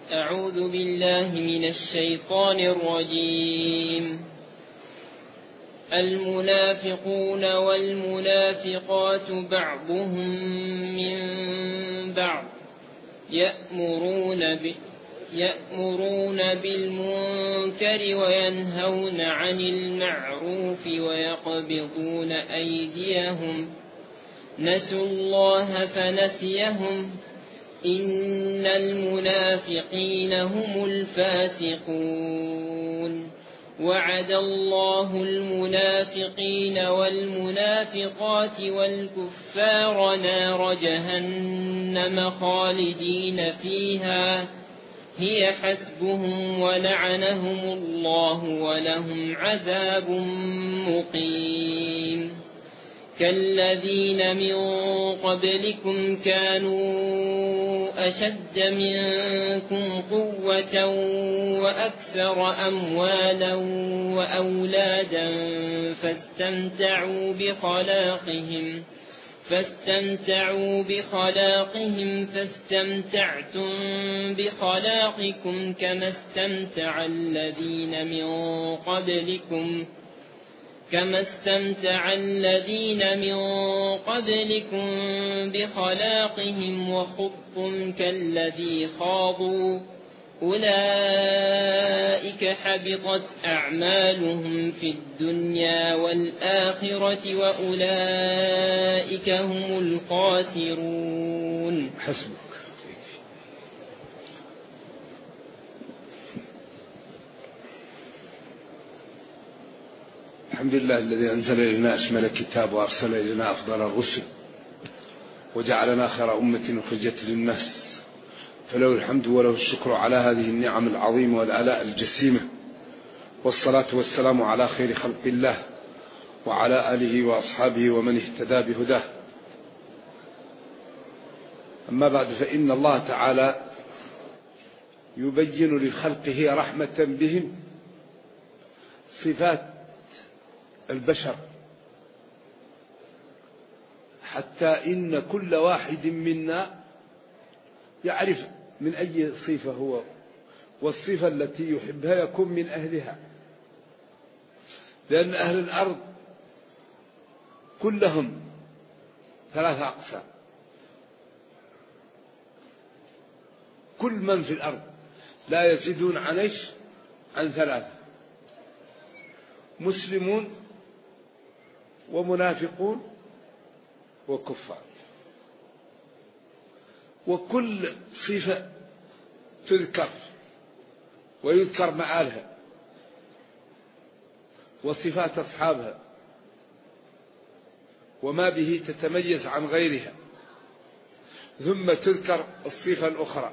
أعوذ بالله من الشيطان الرجيم. المنافقون والمنافقات بعضهم من بعض يأمرون بالمنكر وينهون عن المعروف ويقبضون أيديهم نسوا الله فنسيهم إن المنافقين هم الفاسقون وعد الله المنافقين والمنافقات والكفار نار جهنم خالدين فيها هي حسبهم ولعنهم الله ولهم عذاب مقيم كالذين من قبلكم كانوا أشد منكم قوة وأكثر أموالا وأولادا فاستمتعوا بخلاقهم فاستمتعتم بخلاقكم كما استمتع الذين من قبلكم بخلاقهم وخضتم كالذي خاضوا أولئك حبطت أعمالهم في الدنيا والآخرة وأولئك هم الخاسرون. حسبك. الحمد لله الذي أنزل إلينا أشمل الكتاب وأرسل إلينا أفضل الرسل وجعلنا خير أمة أخرجت للناس فله الحمد وله الشكر على هذه النعم العظيمة والآلاء الجسيمة والصلاة والسلام على خير خلق الله وعلى آله وأصحابه ومن اهتدى بهداه. أما بعد فإن الله تعالى يبين لخلقه رحمة بهم صفات البشر حتى إن كل واحد منا يعرف من أي صفة هو والصفة التي يحبها يكون من أهلها، لأن أهل الأرض كلهم ثلاثة أقسام. كل من في الأرض لا يزيدون عن ثلاثة: مسلمون ومنافقون وكفار. وكل صفة تذكر ويذكر مآلها وصفات أصحابها وما به تتميز عن غيرها، ثم تذكر الصفة الأخرى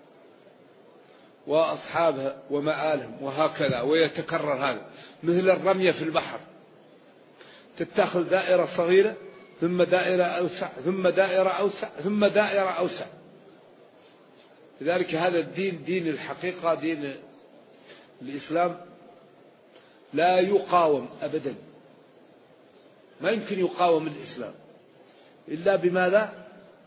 وأصحابها ومآلهم، وهكذا ويتكرر هذا. مثل الرمية في البحر، تتخذ دائرة صغيرة ثم دائرة أوسع ثم دائرة أوسع ثم دائرة أوسع. لذلك هذا الدين دين الحقيقة، دين الإسلام لا يقاوم أبدا، ما يمكن يقاوم الإسلام إلا بماذا؟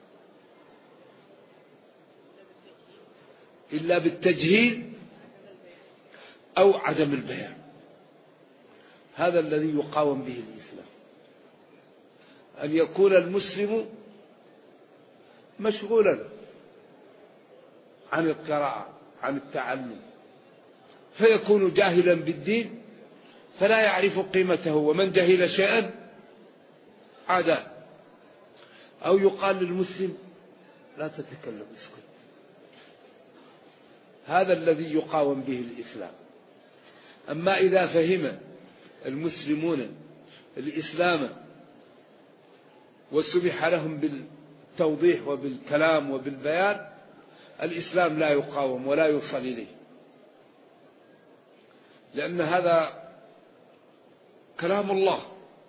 إلا بالتجهيل أو عدم البيان. هذا الذي يقاوم به الإسلام، أن يكون المسلم مشغولا عن القراءة عن التعلم، فيكون جاهلا بالدين فلا يعرف قيمته، ومن جهل شيئا عاداه. أو يقال للمسلم لا تتكلم، اسكت. هذا الذي يقاوم به الإسلام. أما إذا فهم المسلمون الإسلام وسمح لهم بالتوضيح وبالكلام وبالبيان، الإسلام لا يقاوم ولا يوصل إليه، لأن هذا كلام الله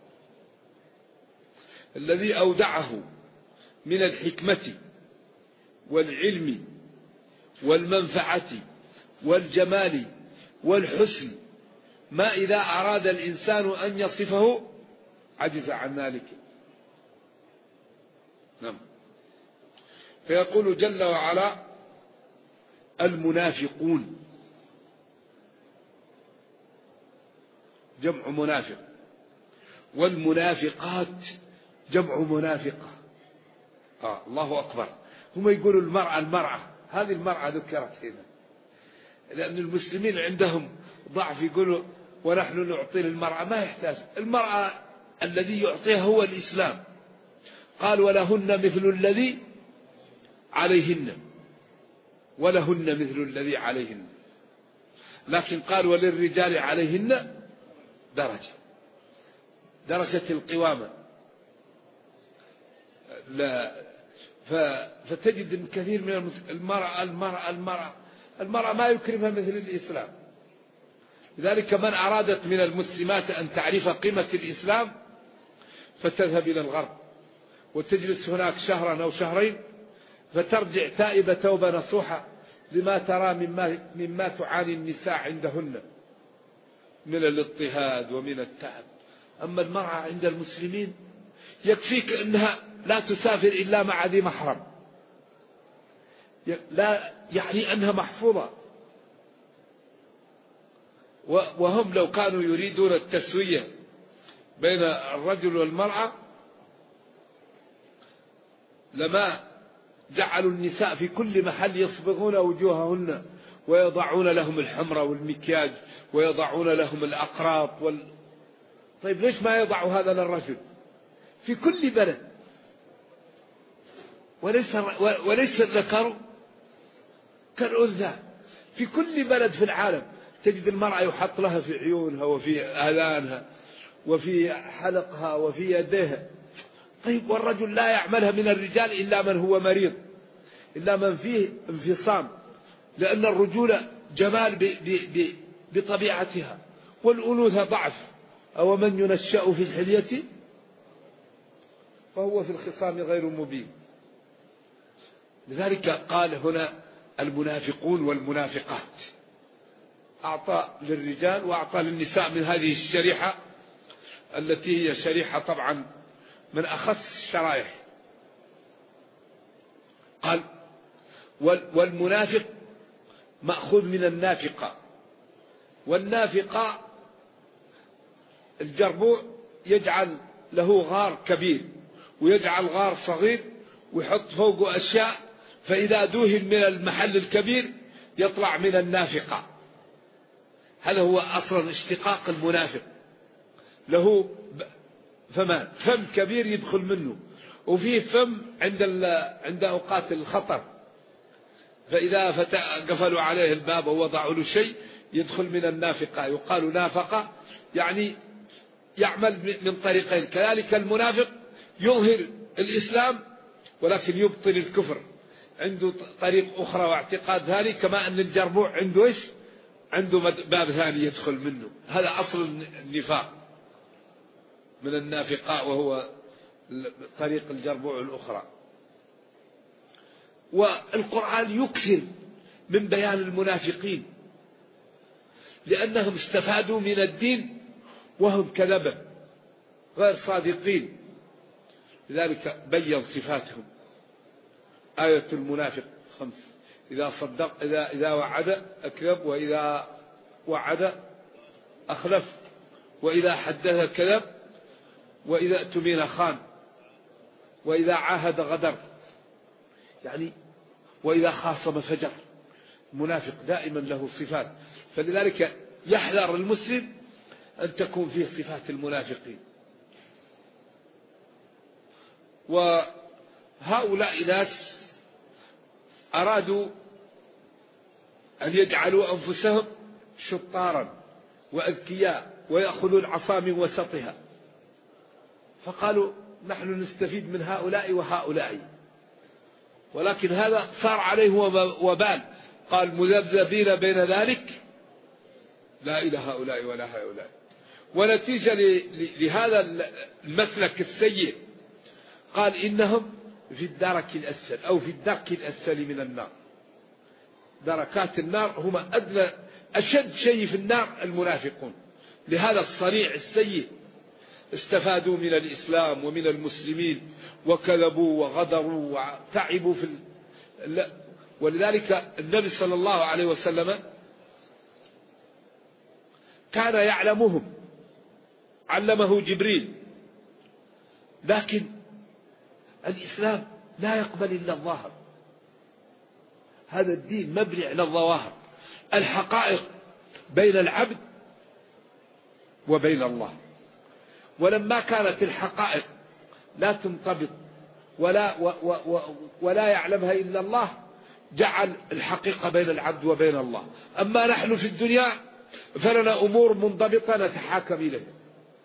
الذي أودعه من الحكمة والعلم والمنفعة والجمال والحسن ما إذا أراد الإنسان أن يصفه عجز عن ذلك. نعم. فيقول جل وعلا: المنافقون جمع منافق، والمنافقات جمع منافقة. الله أكبر. هم يقولوا المرأة هذه المرأة ذكرت هنا، لأن المسلمين عندهم ضعف، يقولوا ونحن نعطي للمرأة. ما يحتاج، المرأة الذي يعطيها هو الإسلام. قال ولهن مثل الذي عليهن، ولهن مثل الذي عليهن، لكن قال وللرجال عليهن درجة القوامة. لا فتجد ان كثير من المرأة ما يكرمها مثل الإسلام. لذلك من أرادت من المسلمات أن تعرف قيمة الإسلام فتذهب إلى الغرب وتجلس هناك شهرا أو شهرين، فترجع تائبة توبة نصوحة لما ترى مما تعاني النساء عندهن من الاضطهاد ومن التعب. أما المرأة عند المسلمين يكفيك أنها لا تسافر إلا مع ذي محرم، لا يعني أنها محفوظة. وهم لو كانوا يريدون التسوية بين الرجل والمرأة لما جعلوا النساء في كل محل يصبغون وجوههن ويضعون لهم الحمرة والمكياج ويضعون لهم الأقراط طيب ليش ما يضعوا هذا للرجل في كل بلد؟ وليس الذكر كالأنثى. في كل بلد في العالم تجد المرأة يحط لها في عيونها وفي آذانها وفي حلقها وفي يديها. طيب والرجل لا يعملها من الرجال إلا من هو مريض، إلا من فيه انفصام، لأن الرجولة جمال بطبيعتها، والأنوثة ضعف. أو من ينشأ في الحلية فهو في الخصام غير مبين. لذلك قال هنا المنافقون والمنافقات، أعطى للرجال وأعطى للنساء من هذه الشريحة التي هي شريحة طبعا من أخص الشرائح. قال والمنافق مأخوذ من النافقة، والنافقة الجربوع يجعل له غار كبير ويجعل غار صغير ويحط فوقه أشياء، فإذا دوهم من المحل الكبير يطلع من النافقة. هذا هو أصلا اشتقاق المنافق، له فم كبير يدخل منه، وفيه فم عند أوقات الخطر، فإذا قفلوا عليه الباب ووضعوا له شيء يدخل من النافقة. يقال نافقة يعني يعمل من طريقين. كذلك المنافق يظهر الإسلام ولكن يبطل الكفر، عنده طريق أخرى واعتقاد ثاني، كما أن الجربوع عنده إيش؟ عنده باب ثاني يدخل منه. هذا أصل النفاق من النافقاء، وهو طريق الجربوع الأخرى. والقرآن يكثر من بيان المنافقين لأنهم استفادوا من الدين وهم كذبة غير صادقين، لذلك بين صفاتهم. آية المنافق 5: إذا صدق إذا وعد أكذب، وإذا وعد أخلف، وإذا حدث كذب، وإذا اؤتمن خان، وإذا عاهد غدر، يعني وإذا خاصم فجر. المنافق دائما له صفات، فلذلك يحذر المسلم أن تكون فيه صفات المنافقين. وهؤلاء ناس أرادوا أن يجعلوا أنفسهم شطارا وأذكياء ويأخذوا العصا من وسطها، فقالوا نحن نستفيد من هؤلاء وهؤلاء، ولكن هذا صار عليه وبال. قال مذبذبين بين ذلك لا إلى هؤلاء ولا هؤلاء. ونتيجة لهذا المسلك السيء قال إنهم في الدرك الأسفل أو في الدرك الأسفل من النار. دركات النار هم أدنى أشد شيء في النار المنافقون. لهذا الصريع السيء استفادوا من الإسلام ومن المسلمين وكذبوا وغدروا وتعبوا ولذلك النبي صلى الله عليه وسلم كان يعلمهم، علمه جبريل، لكن الإسلام لا يقبل إلا الظاهر. هذا الدين مبني على الظواهر، الحقائق بين العبد وبين الله. ولما كانت الحقائق لا تنطبق ولا يعلمها إلا الله، جعل الحقيقة بين العبد وبين الله. أما نحن في الدنيا فلنا أمور منضبطة نتحاكم إليها.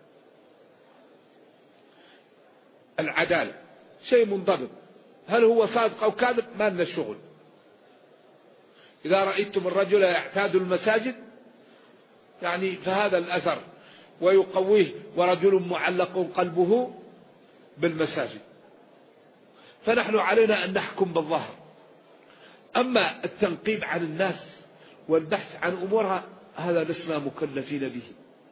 العدالة شيء منضبط، هل هو صادق أو كاذب ما لنا شغل. إذا رأيتم الرجل يعتاد المساجد يعني فهذا الأثر ويقويه، ورجل معلق قلبه بالمساجد. فنحن علينا أن نحكم بالظاهر. أما التنقيب عن الناس والبحث عن أمورها هذا لسنا مكلفين به،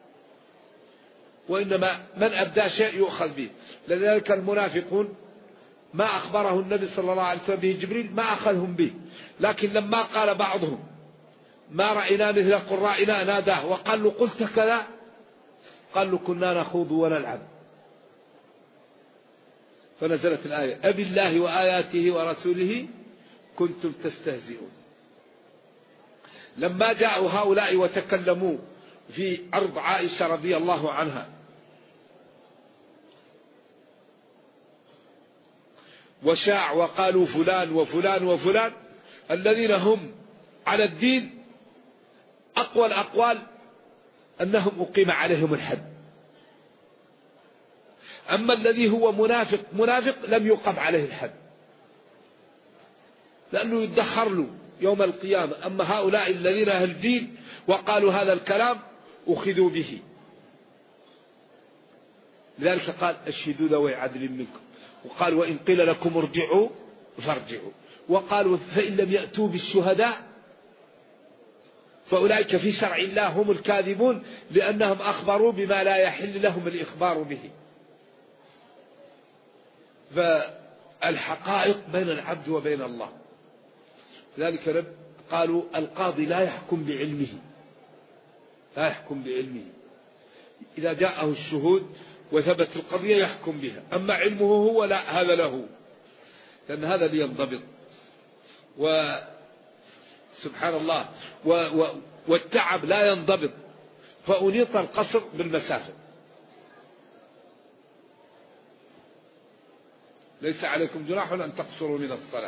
وإنما من أبدى شيء يؤخذ به. لذلك المنافقون ما أخبره النبي صلى الله عليه وسلم به جبريل ما أخذهم به، لكن لما قال بعضهم ما رأينا مثل قرائنا ناداه وقال له قلت كذا، قال له كنا نخوض ونلعب، فنزلت الآية أبي الله وآياته ورسوله كنتم تستهزئون. لما جاءوا هؤلاء وتكلموا في عرض عائشة رضي الله عنها وشاع وقالوا فلان وفلان وفلان، الذين هم على الدين أقوى الأقوال أنهم أقيم عليهم الحد. أما الذي هو منافق لم يقم عليه الحد لأنه يدخر له يوم القيامة. أما هؤلاء الذين أهل الدين وقالوا هذا الكلام أخذوا به. لذلك قال أشهدوا ذوي عدل منكم، وقال وإن قيل لكم ارجعوا فارجعوا، وقالوا فإن لم يأتوا بالشهداء فأولئك في شرع الله هم الكاذبون لأنهم أخبروا بما لا يحل لهم الإخبار به. فالحقائق بين العبد وبين الله. لذلك قالوا القاضي لا يحكم بعلمه، لا يحكم بعلمه، إذا جاءه الشهود وثبت القضية يحكم بها، أما علمه هو لا، هذا له، لأن هذا لينضبط. وسبحان الله والتعب لا ينضبط، فأنيط القصر بالمسافة. ليس عليكم جناح أن تقصروا من الصلاة.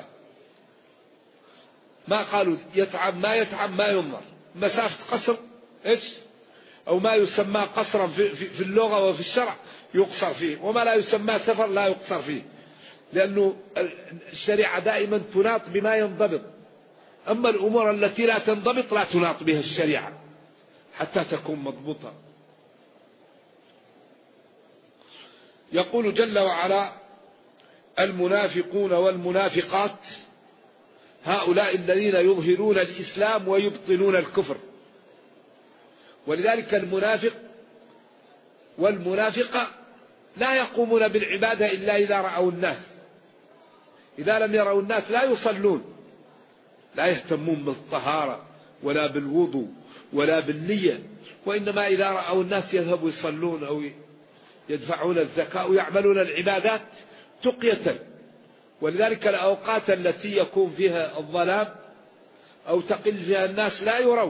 ما قالوا يتعب ما يتعب ما ينظر، مسافة قصر إيش أو ما يسمى قصرا في اللغة وفي الشرع يقصر فيه، وما لا يسمى سفر لا يقصر فيه، لأنه الشريعة دائما تناط بما ينضبط. أما الأمور التي لا تنضبط لا تناط بها الشريعة حتى تكون مضبوطة. يقول جل وعلا المنافقون والمنافقات هؤلاء الذين يظهرون الإسلام ويبطنون الكفر. ولذلك المنافق والمنافقة لا يقومون بالعبادة إلا إذا رأوا الناس. إذا لم يروا الناس لا يصلون، لا يهتمون بالطهارة ولا بالوضوء ولا بالنية، وإنما إذا رأوا الناس يذهبوا يصلون أو يدفعون الزكاة ويعملون العبادات تقية. ولذلك الأوقات التي يكون فيها الظلام أو تقل فيها الناس لا يرون،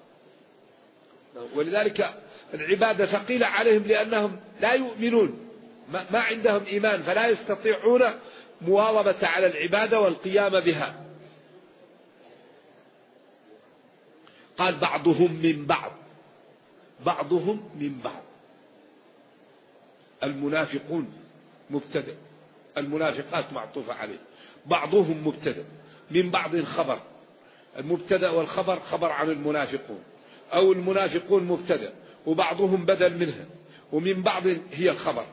ولذلك العبادة ثقيلة عليهم لأنهم لا يؤمنون، ما عندهم إيمان، فلا يستطيعون مواظبة على العبادة والقيام بها. قال بعضهم من بعض، بعضهم من بعض. المنافقون مبتدأ، المنافقات معطوفة عليه، بعضهم مبتدأ، من بعض خبر. المبتدأ والخبر خبر عن المنافقون، أو المنافقون مبتدأ وبعضهم بدل منها، ومن بعض هي الخبر.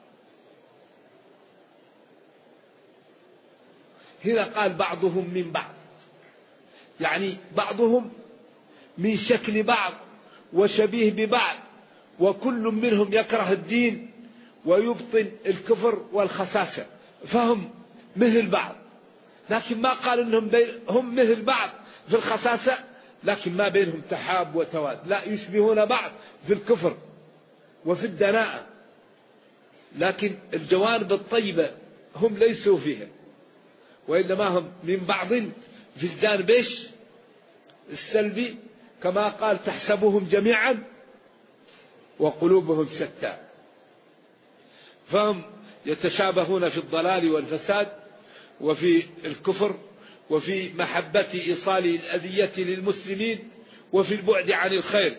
هنا قال بعضهم من بعض، يعني بعضهم من شكل بعض وشبيه ببعض، وكل منهم يكره الدين ويبطن الكفر والخساسة، فهم مثل بعض. لكن ما قال إنهم هم مثل بعض في الخساسة، لكن ما بينهم تحاب وتواد، لا يشبهون بعض في الكفر وفي الدناءة، لكن الجوانب الطيبة هم ليسوا فيها، وإنما هم من بعض في الجانب السلبي، كما قال تحسبهم جميعا وقلوبهم شتى. فهم يتشابهون في الضلال والفساد وفي الكفر وفي محبة إيصال الأذية للمسلمين وفي البعد عن الخير.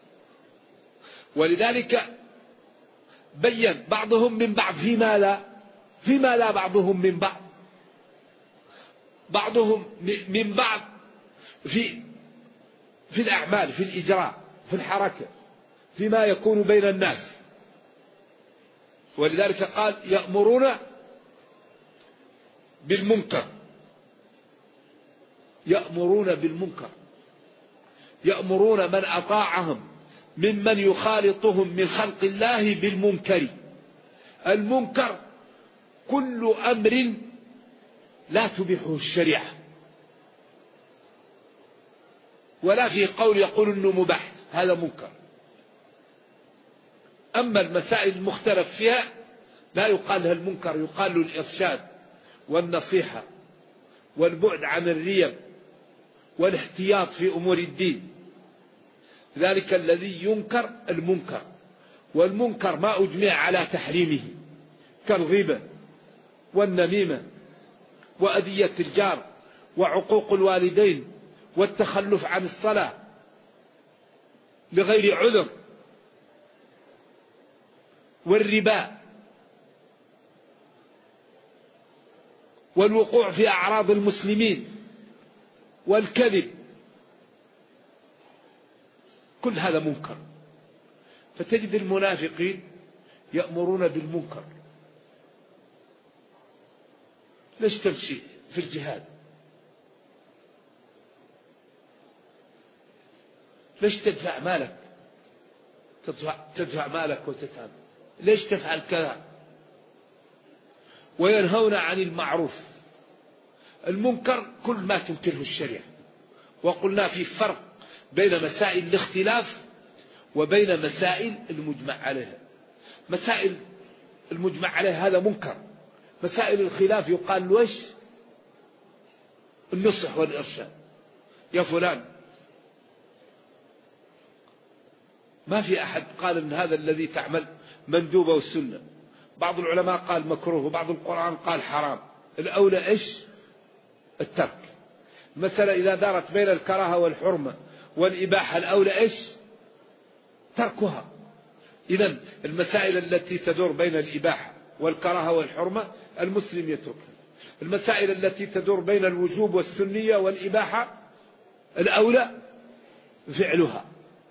ولذلك بين بعضهم من بعض فيما لا بعضهم من بعض، بعضهم من بعض في الأعمال، في الإجراء، في الحركة، فيما يكون بين الناس. ولذلك قال يأمرون بالمنكر، يأمرون بالمنكر، يأمرون من أطاعهم ممن يخالطهم من خلق الله بالمنكر. المنكر كل أمر لا تبيحه الشريعة، ولا في قول يقول إنه مباح، هذا منكر. أما المسائل المختلف فيها لا يقال لها المنكر، يقال له الإرشاد والنصيحة والبعد عن الريب والاحتياط في أمور الدين. ذلك الذي ينكر المنكر، والمنكر ما أجمع على تحريمه كالغيبة والنميمة وأذية الجار وعقوق الوالدين والتخلف عن الصلاة بغير عذر والربا والوقوع في أعراض المسلمين والكذب، كل هذا منكر. فتجد المنافقين يأمرون بالمنكر. ليش تمشي في الجهاد؟ ليش تدفع مالك، تدفع مالك وتتعب؟ ليش تفعل كذا؟ وينهون عن المعروف. المنكر كل ما تنكره الشريعة. وقلنا في فرق بين مسائل الاختلاف وبين مسائل المجمع عليها. مسائل المجمع عليها هذا منكر. مسائل الخلاف يقال له ايش؟ النصح والإرشاد. يا فلان، ما في أحد قال إن هذا الذي تعمل مندوبة والسنة. بعض العلماء قال مكروه، وبعض القرآن قال حرام. الأولى إيش؟ الترك. مثلا إذا دارت بين الكراهة والحرمة والإباحة، الأولى إيش؟ تركها. إذن المسائل التي تدور بين الإباحة والكراهة والحرمة المسلم يتركها. المسائل التي تدور بين الوجوب والسنية والإباحة الأولى فعلها.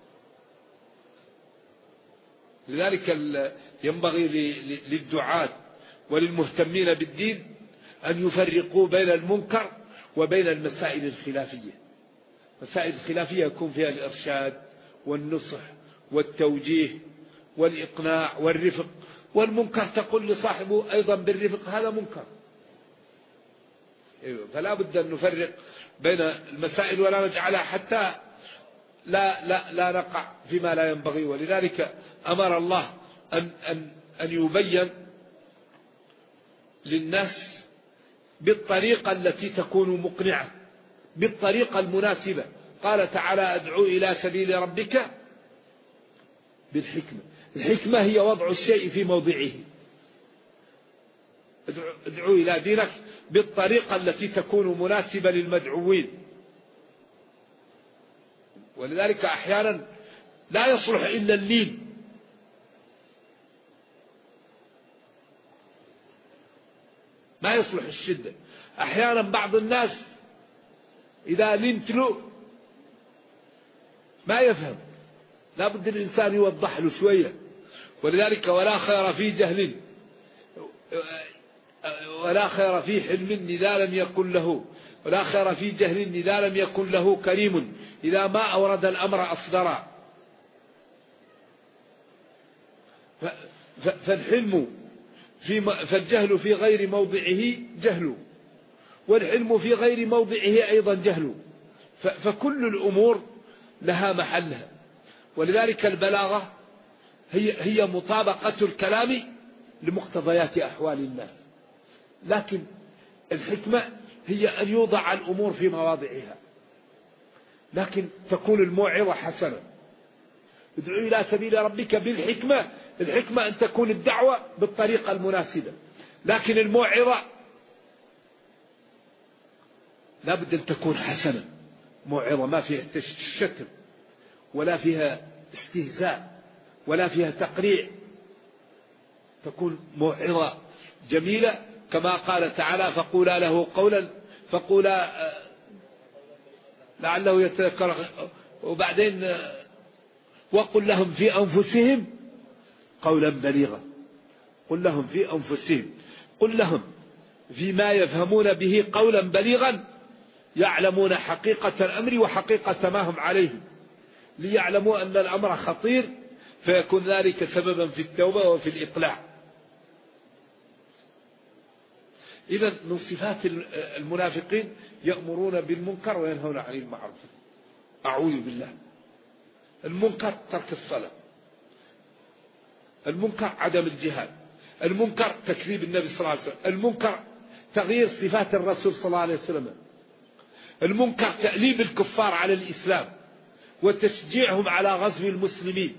لذلك ينبغي للدعاة وللمهتمين بالدين أن يفرقوا بين المنكر وبين المسائل الخلافية. مسائل الخلافية يكون فيها الإرشاد والنصح والتوجيه والإقناع والرفق، والمنكر تقول لصاحبه أيضا بالرفق، هذا منكر. فلا بد أن نفرق بين المسائل ولا نجعلها حتى لا نقع فيما لا ينبغي. ولذلك أمر الله أن يبين للناس بالطريقة التي تكون مقنعة، بالطريقة المناسبة. قال تعالى ادعو إلى سبيل ربك بالحكمة. الحكمة هي وضع الشيء في موضعه. ادعو إلى دينك بالطريقة التي تكون مناسبة للمدعوين. ولذلك أحيانا لا يصلح إلا اللين. ما يصلح الشدة. أحيانا بعض الناس إذا لنت له ما يفهم، لا بد الإنسان يوضح له شوية. ولذلك ولا خير في جهل ولا خير في حلم إذا لم يكن له، ولا خير في جهل إذا لم يكن له كريم، إذا ما أورد الأمر أصدرا. فالحلم فالجهل في غير موضعه جهل، والحلم في غير موضعه أيضا جهل. فكل الأمور لها محلها. ولذلك البلاغة هي مطابقة الكلام لمقتضيات أحوال الناس، لكن الحكمة هي أن يوضع الأمور في مواضعها. لكن تكون الموعظة حسنة، ادعو إلى سبيل ربك بالحكمة. الحكمة أن تكون الدعوة بالطريقة المناسبة، لكن الموعظة لابد أن تكون حسنة، موعظة ما فيها شتم ولا فيها استهزاء ولا فيها تقريع، تكون موعظة جميلة كما قال تعالى فقولا له قولا فقولا لعله يتذكر. وبعدين وقل لهم في أنفسهم قولا بليغا. قل لهم في أنفسهم، قل لهم فيما يفهمون به قولا بليغا يعلمون حقيقة الأمر وحقيقة ما هم عليه، ليعلموا أن الأمر خطير فيكون ذلك سببا في التوبة وفي الإقلاع. إذا من صفات المنافقين يأمرون بالمنكر وينهون عن المعروف. أعوذ بالله. المنكر ترك الصلاة، المنكر عدم الجهاد، المنكر تكذيب النبي صلى الله عليه وسلم، المنكر تغيير صفات الرسول صلى الله عليه وسلم، المنكر تأليب الكفار على الإسلام وتشجيعهم على غزو المسلمين.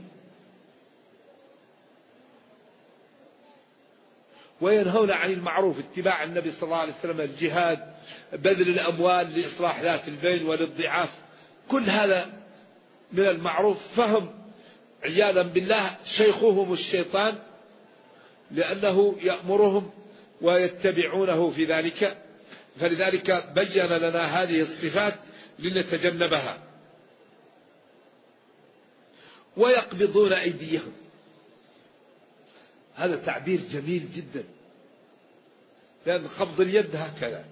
وينهون عن المعروف اتباع النبي صلى الله عليه وسلم، الجهاد، بذل الأموال لإصلاح ذات البين وللضعاف، كل هذا من المعروف. فهم عياذا بالله شيخهم الشيطان لأنه يأمرهم ويتبعونه في ذلك. فلذلك بين لنا هذه الصفات لنتجنبها. ويقبضون أيديهم، هذا تعبير جميل جدا، لأن قبض اليد هكذا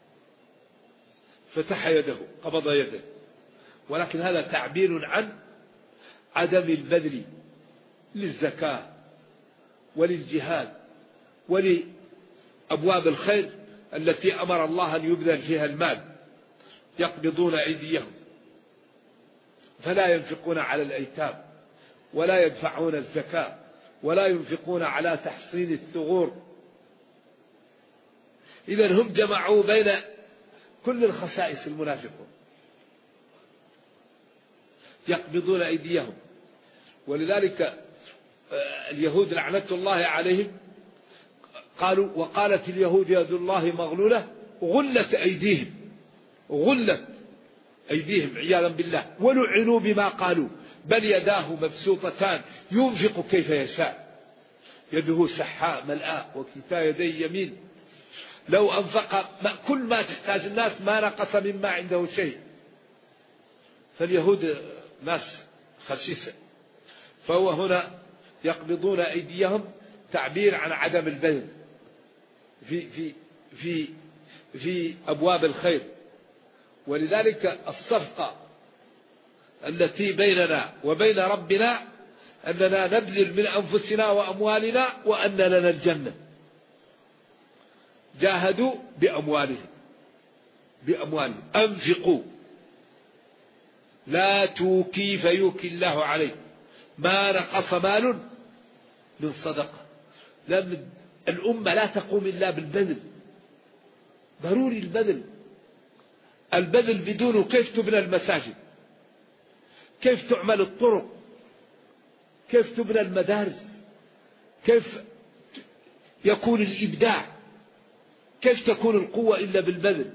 فتح يده قبض يده، ولكن هذا تعبير عن عدم البذل للزكاة وللجهاد ولأبواب الخير التي أمر الله أن يبذل فيها المال. يقبضون أيديهم فلا ينفقون على الأيتام ولا يدفعون الزكاة ولا ينفقون على تحصين الثغور. إذن هم جمعوا بين كل الخصائص المنافقون. يقبضون أيديهم. ولذلك اليهود لعنة الله عليهم قالوا وقالت اليهود يد الله مغلولة غلت أيديهم، غلت أيديهم عياذا بالله، ولعنوا بما قالوا بل يداه مبسوطتان ينفق كيف يشاء يده سحاء ملآء وكلتا يديه يمين لو أنفق كل ما تحتاج الناس ما نقص مما عنده شيء. فاليهود ناس خسيسة. فهو هنا يقبضون أيديهم تعبير عن عدم البذل في أبواب الخير. ولذلك الصفقة التي بيننا وبين ربنا أننا نبذل من أنفسنا وأموالنا وأن لنا الجنة. جاهدوا بأموالهم أنفقوا لا توكي فيوكي الله عليه ما نقص مال من صدقة. لأن الأمة لا تقوم إلا بالبذل، ضروري البذل بدونه كيف تبنى المساجد، كيف تعمل الطرق، كيف تبنى المدارس، كيف يكون الإبداع، كيف تكون القوة إلا بالبذل.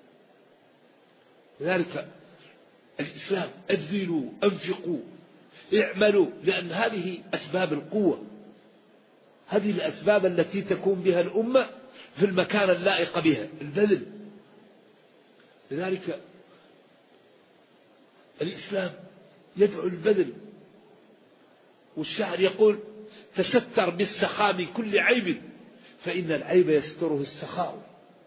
لذلك الإسلام ابذلوا أنفقوا اعملوا، لأن هذه أسباب القوة، هذه الأسباب التي تكون بها الأمة في المكان اللائق بها، البذل. لذلك الإسلام يدعو البذل. والشاعر يقول تستر بالسخاء من كل عيب فإن العيب يستره السخاء.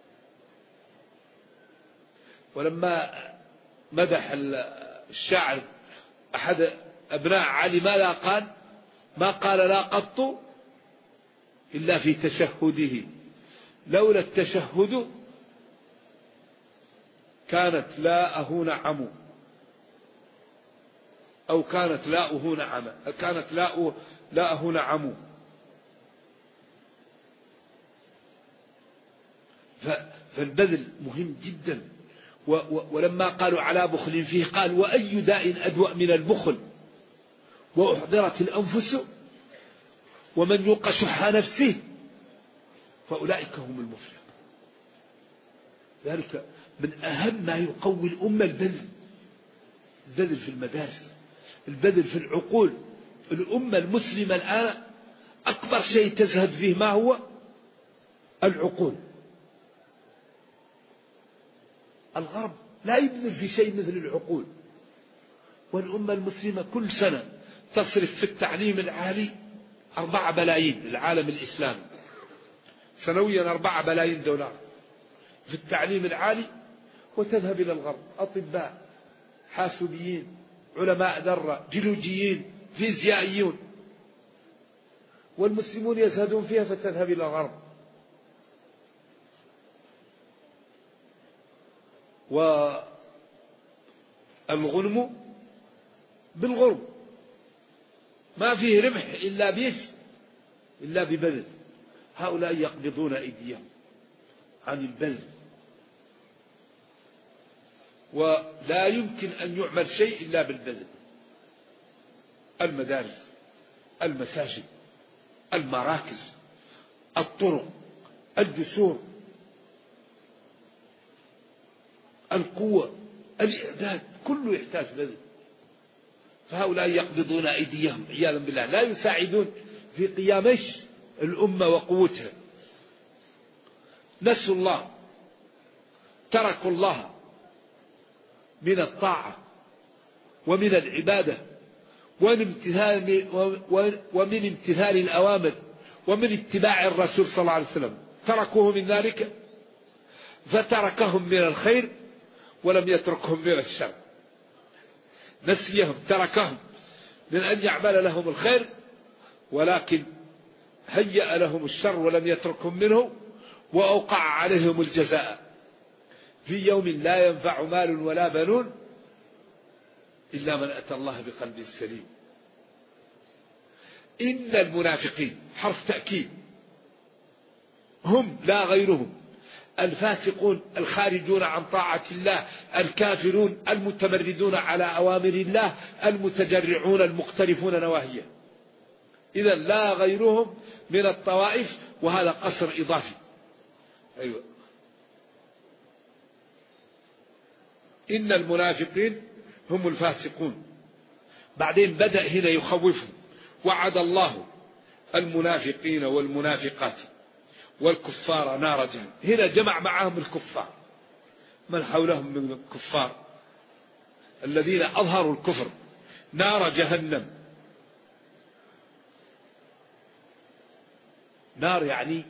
ولما مدح الشاعر أحد أبناء علي ماذا قال؟ ما قال لا قط إلا في تشهده، لولا التشهد كانت لاءه نعم، أو كانت لاءه نعم، كانت لاءه نعم. فالبذل مهم جدا. ولما قالوا على بخل فيه قال وأي داء أدوأ من البخل وأحضرت الأنفس ومن يوق شح نفسه فأولئك هم المفلحون. ذلك من أهم ما يقوي الأمة البذل في المدارس، البذل في العقول. الأمة المسلمة الآن أكبر شيء تزهد فيه ما هو؟ العقول. الغرب لا يبذل في شيء مثل العقول، والأمة المسلمة كل سنة تصرف في التعليم العالي 4 بلايين، العالم الإسلامي سنويا 4 بلايين دولار في التعليم العالي، وتذهب إلى الغرب أطباء، حاسوبيين، علماء ذرة، جيولوجيين، فيزيائيون، والمسلمون يزهدون فيها فتذهب إلى الغرب. والغنم بالغرب ما فيه ربح إلا ببذل. هؤلاء يقبضون أيديهم عن البذل، ولا يمكن أن يعمل شيء إلا بالبذل. المدارس، المساجد، المراكز، الطرق، الجسور، القوة، الإعداد، كله يحتاج بذل. فهؤلاء يقبضون أيديهم عياذا بالله، لا يساعدون في قيام الأمة وقوتها. نسوا الله، تركوا الله من الطاعة ومن العبادة ومن امتثال الأوامر ومن اتباع الرسول صلى الله عليه وسلم، تركوه من ذلك فتركهم من الخير ولم يتركهم من الشر. نسيهم، تركهم من أن يعمل لهم الخير ولكن هيأ لهم الشر ولم يتركهم منه، وأوقع عليهم الجزاء في يوم لا ينفع مال ولا بنون إلا من أتى الله بقلب سليم. إن المنافقين حرف تأكيد، هم لا غيرهم، الفاسقون الخارجون عن طاعة الله، الكافرون المتمردون على أوامر الله، المتجرعون المقترفون نواهيه. إذا لا غيرهم من الطوائف، وهذا قصر إضافي. أيوة. إن المنافقين هم الفاسقون. بعدين بدأ هنا يخوفهم، وعد الله المنافقين والمنافقات والكفار نار جهنم. هنا جمع معهم الكفار، من حولهم من الكفار الذين أظهروا الكفر، نار جهنم. نار يعني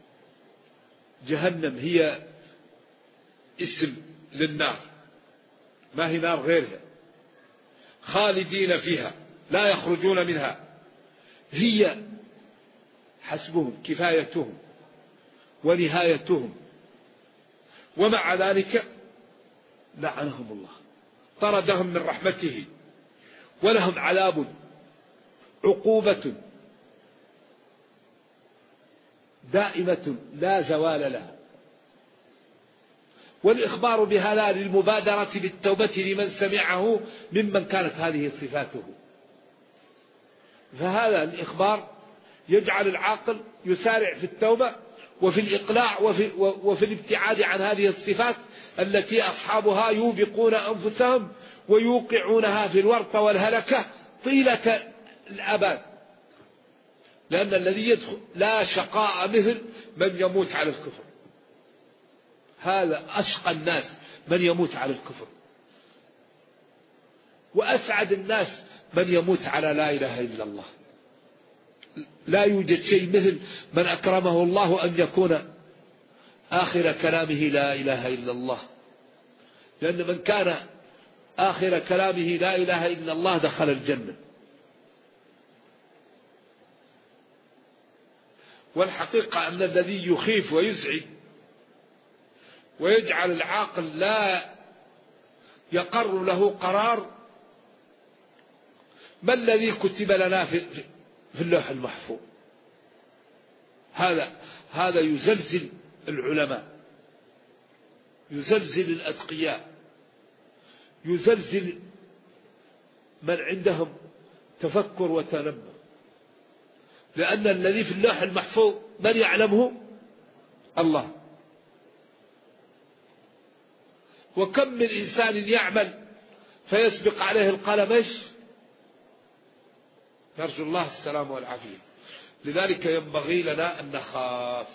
جهنم هي اسم للنار، ما هي نار غيرها، خالدين فيها لا يخرجون منها، هي حسبهم كفايتهم ونهايتهم. ومع ذلك لعنهم الله، طردهم من رحمته، ولهم عذاب عقوبة دائمة لا زوال لها. والإخبار بهذا للمبادرة بالتوبة لمن سمعه ممن كانت هذه صفاته. فهذا الإخبار يجعل العاقل يسارع في التوبة وفي الإقلاع وفي الابتعاد عن هذه الصفات التي أصحابها يوبقون أنفسهم ويوقعونها في الورطة والهلكة طيلة الأبد. لأن الذي يدخل لا شقاء مثل من يموت على الكفر، هذا أشقى الناس من يموت على الكفر، وأسعد الناس من يموت على لا إله إلا الله. لا يوجد شيء مثل من أكرمه الله أن يكون آخر كلامه لا إله إلا الله، لأن من كان آخر كلامه لا إله إلا الله دخل الجنة. والحقيقة أن الذي يخيف ويزعج ويجعل العاقل لا يقر له قرار ما الذي كتب لنا في اللوح المحفوظ. هذا يزلزل العلماء، يزلزل الأتقياء، يزلزل من عندهم تفكر وتنبه، لأن الذي في اللوح المحفوظ من يعلمه؟ الله. وكم من إنسان يعمل فيسبق عليه القلم ايش؟ نرجو الله السلام والعافية. لذلك ينبغي لنا أن نخاف،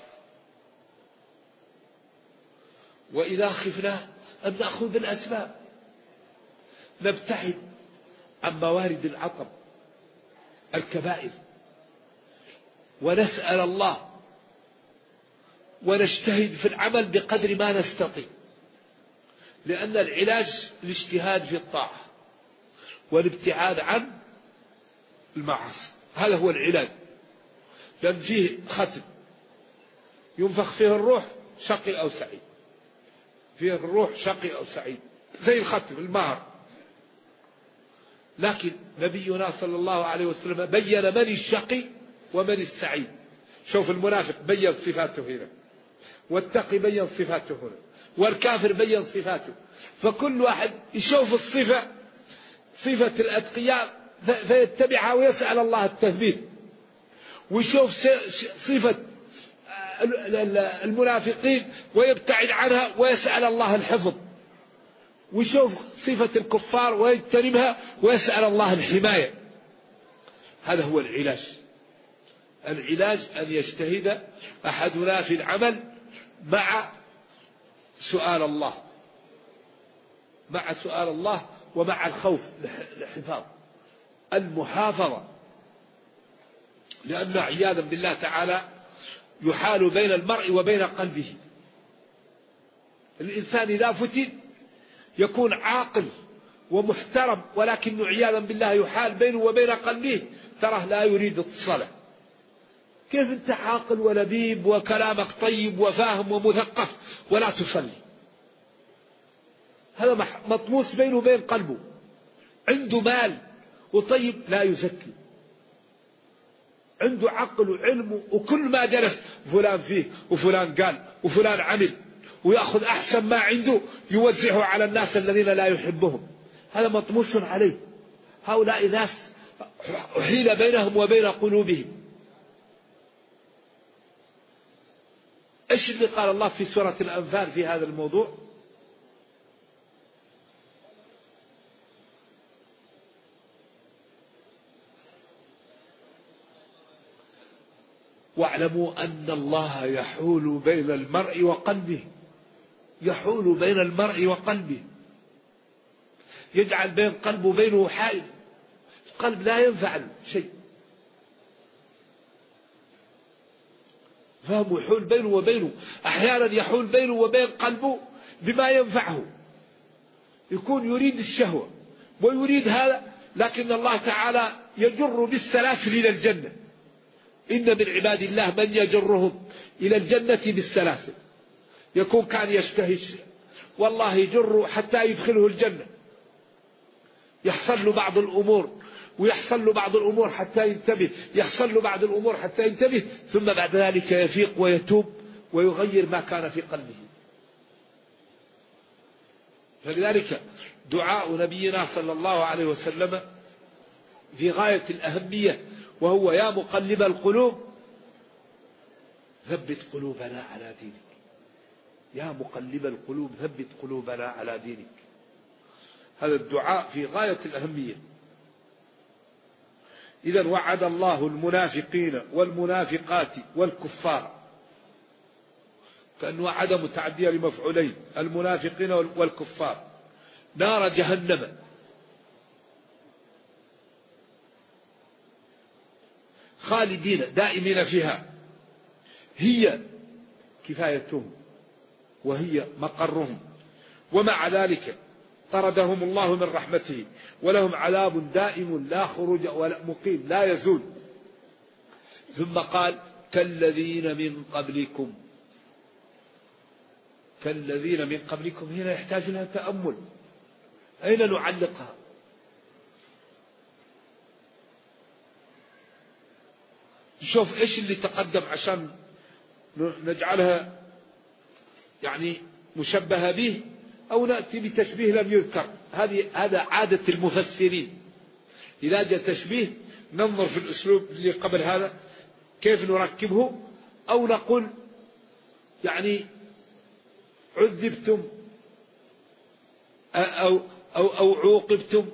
وإذا خفنا أن نأخذ بالأسباب، نبتعد عن موارد العطب الكبائر، ونسأل الله، ونجتهد في العمل بقدر ما نستطيع، لأن العلاج الاجتهاد في الطاعة والابتعاد عن المعاصي، هذا هو العلاج. لأن فيه ختم ينفخ فيه الروح شقي أو سعيد، فيه الروح شقي أو سعيد زي الختم المهر. لكن نبينا صلى الله عليه وسلم بين من الشقي ومن السعيد. شوف المنافق بين صفاته هنا، والتقي بين صفاته هنا، والكافر بين صفاته. فكل واحد يشوف الصفة، صفة الأتقياء فيتبعها ويسأل الله التثبيت، ويشوف صفة المنافقين ويبتعد عنها ويسأل الله الحفظ، ويشوف صفة الكفار ويجتنبها ويسأل الله الحماية. هذا هو العلاج. العلاج أن يجتهد أحدنا في العمل مع سؤال الله، مع سؤال الله ومع الخوف، الحفاظ، المحافظة. لأن عياذا بالله تعالى يحال بين المرء وبين قلبه. الإنسان إذا فتن يكون عاقل ومحترم، ولكنه عياذا بالله يحال بينه وبين قلبه، تراه لا يريد الصلاة. كيف أنت عاقل ولبيب وكلامك طيب وفاهم ومثقف ولا تصلي؟ هذا مطموس بينه وبين قلبه. عنده مال وطيب لا يزكي، عنده عقل وعلم وكل ما جلس فلان فيه وفلان قال وفلان عمل، ويأخذ أحسن ما عنده يوزعه على الناس الذين لا يحبهم. هذا مطموس عليه. هؤلاء ناس أحيل بينهم وبين قلوبهم. إيش اللي قال الله في سورة الأنفال في هذا الموضوع؟ واعلموا أن الله يحول بين المرء وقلبه، يحول بين المرء وقلبه، يجعل بين قلبه وبينه حائل. القلب لا ينفع شيء، فهو يحول بينه وبينه. أحيانا يحول بينه وبين قلبه بما ينفعه، يكون يريد الشهوة ويريد هذا، لكن الله تعالى يجر بالسلاسل إلى الجنة. إن من عباد الله من يجرهم إلى الجنة بالسلاسل. يكون كان يشتهي والله يجر حتى يدخله الجنة، يحصل له بعض الأمور ويحصل له بعض الأمور حتى ينتبه، يحصل له بعض الأمور حتى ينتبه، ثم بعد ذلك يفيق ويتوب ويغير ما كان في قلبه. فلذلك دعاء نبينا صلى الله عليه وسلم في غاية الأهمية، وهو يا مقلب القلوب ثبت قلوبنا على دينك. يا مقلب القلوب ثبت قلوبنا على دينك. هذا الدعاء في غاية الأهمية. إذا وعد الله المنافقين والمنافقات والكفار، كأنه وعد متعدية لمفعولين، المنافقين والكفار، نار جهنم خالدين دائمين فيها، هي كفايتهم وهي مقرهم، ومع ذلك طردهم الله من رحمته، ولهم عذاب دائم لا خروج ولا مقيم لا يزول. ثم قال كالذين من قبلكم. كالذين من قبلكم هنا يحتاج لها تأمل. أين نعلقها؟ نشوف إيش اللي تقدم عشان نجعلها يعني مشبهة به، أو نأتي بتشبيه لم يذكر. هذا عادة المفسرين، إذا جاء تشبيه ننظر في الأسلوب اللي قبل هذا كيف نركبه، أو نقول يعني عذبتم أو عوقبتم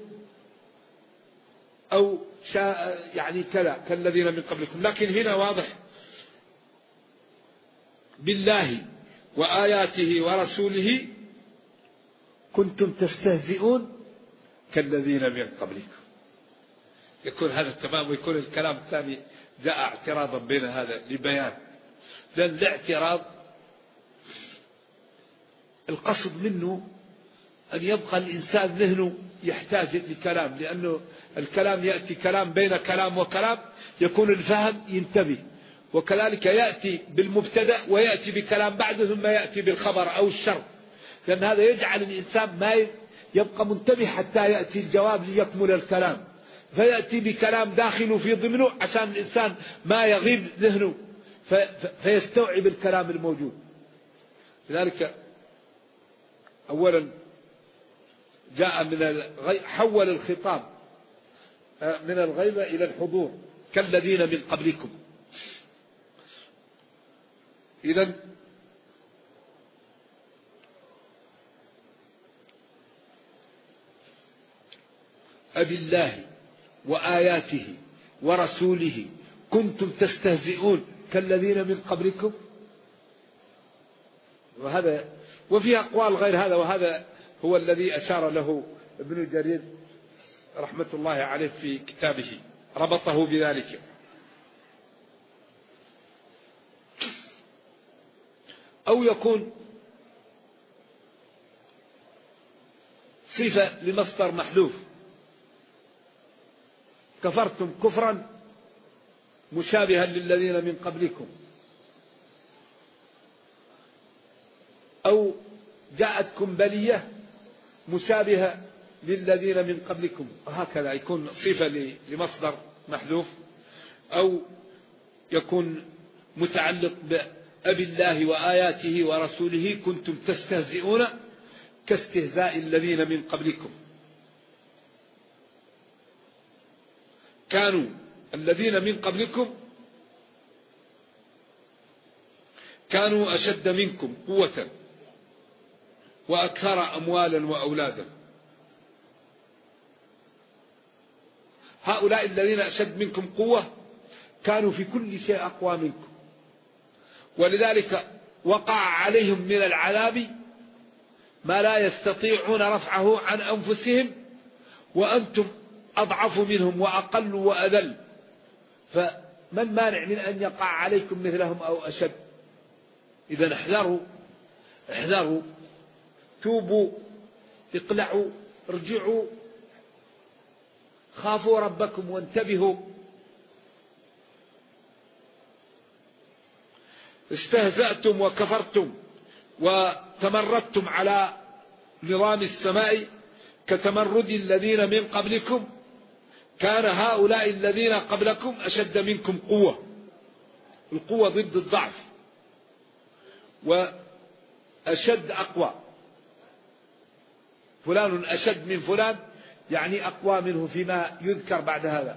أو يعني كذا كالذين من قبلكم. لكن هنا واضح بالله وآياته ورسوله كنتم تستهزئون كالذين من قبلكم. يكون هذا تمام، ويكون الكلام الثاني جاء اعتراضا بين هذا لبيان. لأن الاعتراض القصد منه أن يبقى الإنسان ذهنه يحتاج لكلام، لأنه الكلام يأتي كلام بين كلام وكلام يكون الفهم ينتبه، وكذلك يأتي بالمبتدأ ويأتي بكلام بعده ثم يأتي بالخبر أو الشر، لأن هذا يجعل الإنسان ما يبقى منتبه حتى يأتي الجواب ليكمل الكلام، فيأتي بكلام داخل في ضمنه عشان الإنسان ما يغيب ذهنه فيستوعب الكلام الموجود. لذلك أولا جاء حول الخطاب من الغيبة إلى الحضور كالذين من قبلكم. إذن أبي الله وآياته ورسوله كنتم تستهزئون كالذين من قبلكم. وفي أقوال غير هذا، وهذا هو الذي أشار له ابن جرير رحمة الله عليه في كتابه، ربطه بذلك. أو يكون صفة لمصدر محذوف، كفرتم كفرا مشابها للذين من قبلكم، أو جاءتكم بلية مشابهة للذين من قبلكم، هكذا يكون صفة لمصدر محذوف، أو يكون متعلق بأبي الله وآياته ورسوله كنتم تستهزئون كاستهزاء الذين من قبلكم. كانوا الذين من قبلكم كانوا أشد منكم قوة وأكثر أموالا وأولادا. هؤلاء الذين أشد منكم قوة كانوا في كل شيء أقوى منكم، ولذلك وقع عليهم من العذاب ما لا يستطيعون رفعه عن أنفسهم، وأنتم أضعف منهم وأقل وأذل، فمن مانع من أن يقع عليكم مثلهم أو أشد؟ إذا احذروا توبوا اقلعوا ارجعوا خافوا ربكم وانتبهوا. استهزأتم وكفرتم وتمردتم على نظام السماء كتمرد الذين من قبلكم، كان هؤلاء الذين قبلكم أشد منكم قوة. القوة ضد الضعف، وأشد أقوى. فلان أشد من فلان يعني أقوى منه فيما يذكر بعد هذا،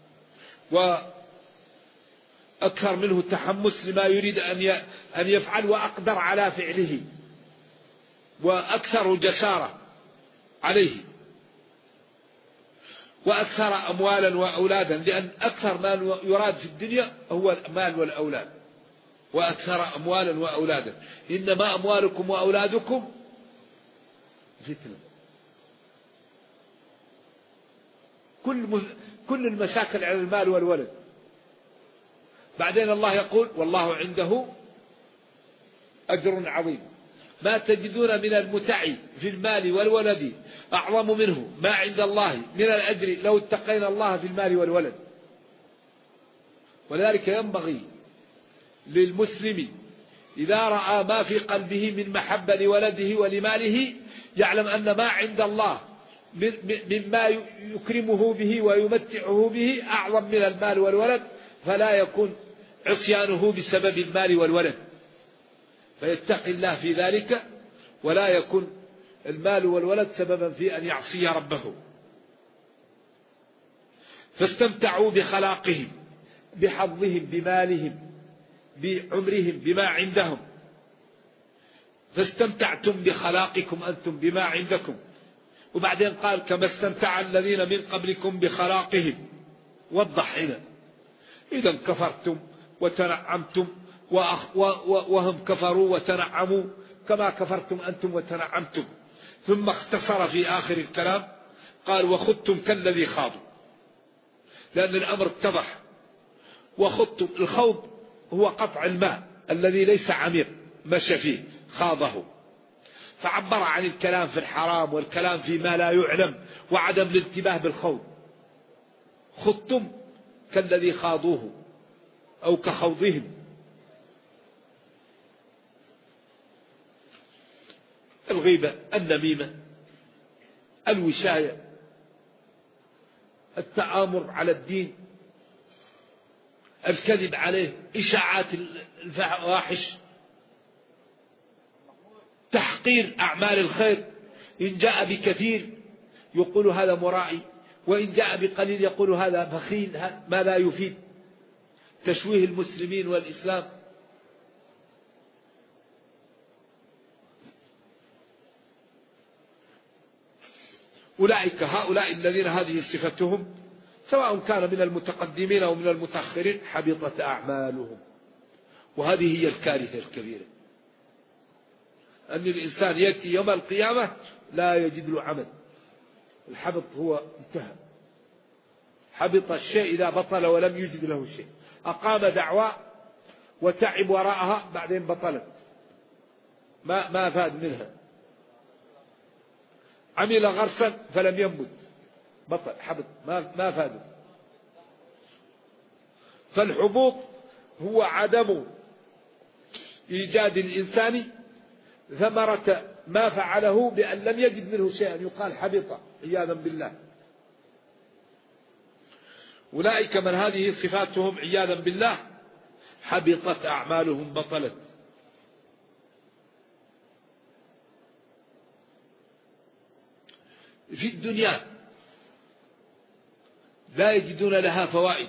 وأكثر منه تحمس لما يريد أن يفعل، وأقدر على فعله، وأكثر جسارة عليه، وأكثر أموالا وأولادا، لأن أكثر ما يراد في الدنيا هو المال والأولاد، وأكثر أموالا وأولادا. إنما أموالكم وأولادكم فتنة. كل المشاكل على المال والولد. بعدين الله يقول والله عنده أجر عظيم. ما تجدون من المتع في المال والولد أعظم منه ما عند الله من الأجر لو اتقينا الله في المال والولد. ولذلك ينبغي للمسلم إذا رأى ما في قلبه من محبة لولده ولماله يعلم أن ما عند الله مما يكرمه به ويمتعه به أعظم من المال والولد، فلا يكون عصيانه بسبب المال والولد، فيتقي الله في ذلك، ولا يكون المال والولد سببا في أن يعصي ربه. فاستمتعوا بخلاقهم، بحظهم، بمالهم، بعمرهم، بما عندهم. فاستمتعتم بخلاقكم أنتم بما عندكم. وبعدين قال كما استمتع الذين من قبلكم بخلاقهم. وضح هنا إذا كفرتم وتنعمتم وهم كفروا وتنعموا كما كفرتم أنتم وتنعمتم. ثم اختصر في آخر الكلام قال وخذتم كالذي خاضوا، لأن الأمر اتضح. وخذتم، الخوض هو قطع الماء الذي ليس عميق مشى فيه، خاضه، فعبر عن الكلام في الحرام والكلام فيما لا يعلم وعدم الانتباه بالخوض. خضتم كالذي خاضوه أو كخوضهم. الغيبة، النميمة، الوشاية، التآمر على الدين، الكذب عليه، إشاعات الفواحش، تحقير أعمال الخير. إن جاء بكثير يقول هذا مرائي، وإن جاء بقليل يقول هذا بخيل ما لا يفيد. تشويه المسلمين والإسلام. أولئك هؤلاء الذين هذه صفتهم سواء كان من المتقدمين أو من المتأخرين حبطت أعمالهم. وهذه هي الكارثة الكبيرة، أن الإنسان يأتي يوم القيامة لا يجد له عمل. الحبط هو انتهى. حبط الشيء إذا بطل ولم يجد له شيء. أقام دعوة وتعب وراءها بعدين بطلت، ما فاد منها. عمل غرسا فلم ينبت، بطل، حبط، ما فاد. فالحبوط هو عدم إيجاد الإنسان ثمرة ما فعله بأن لم يجد منه شيئا، يقال حبط عياذا بالله. أولئك من هذه صفاتهم عياذا بالله حبطت أعمالهم، بطلت. في الدنيا لا يجدون لها فوائد،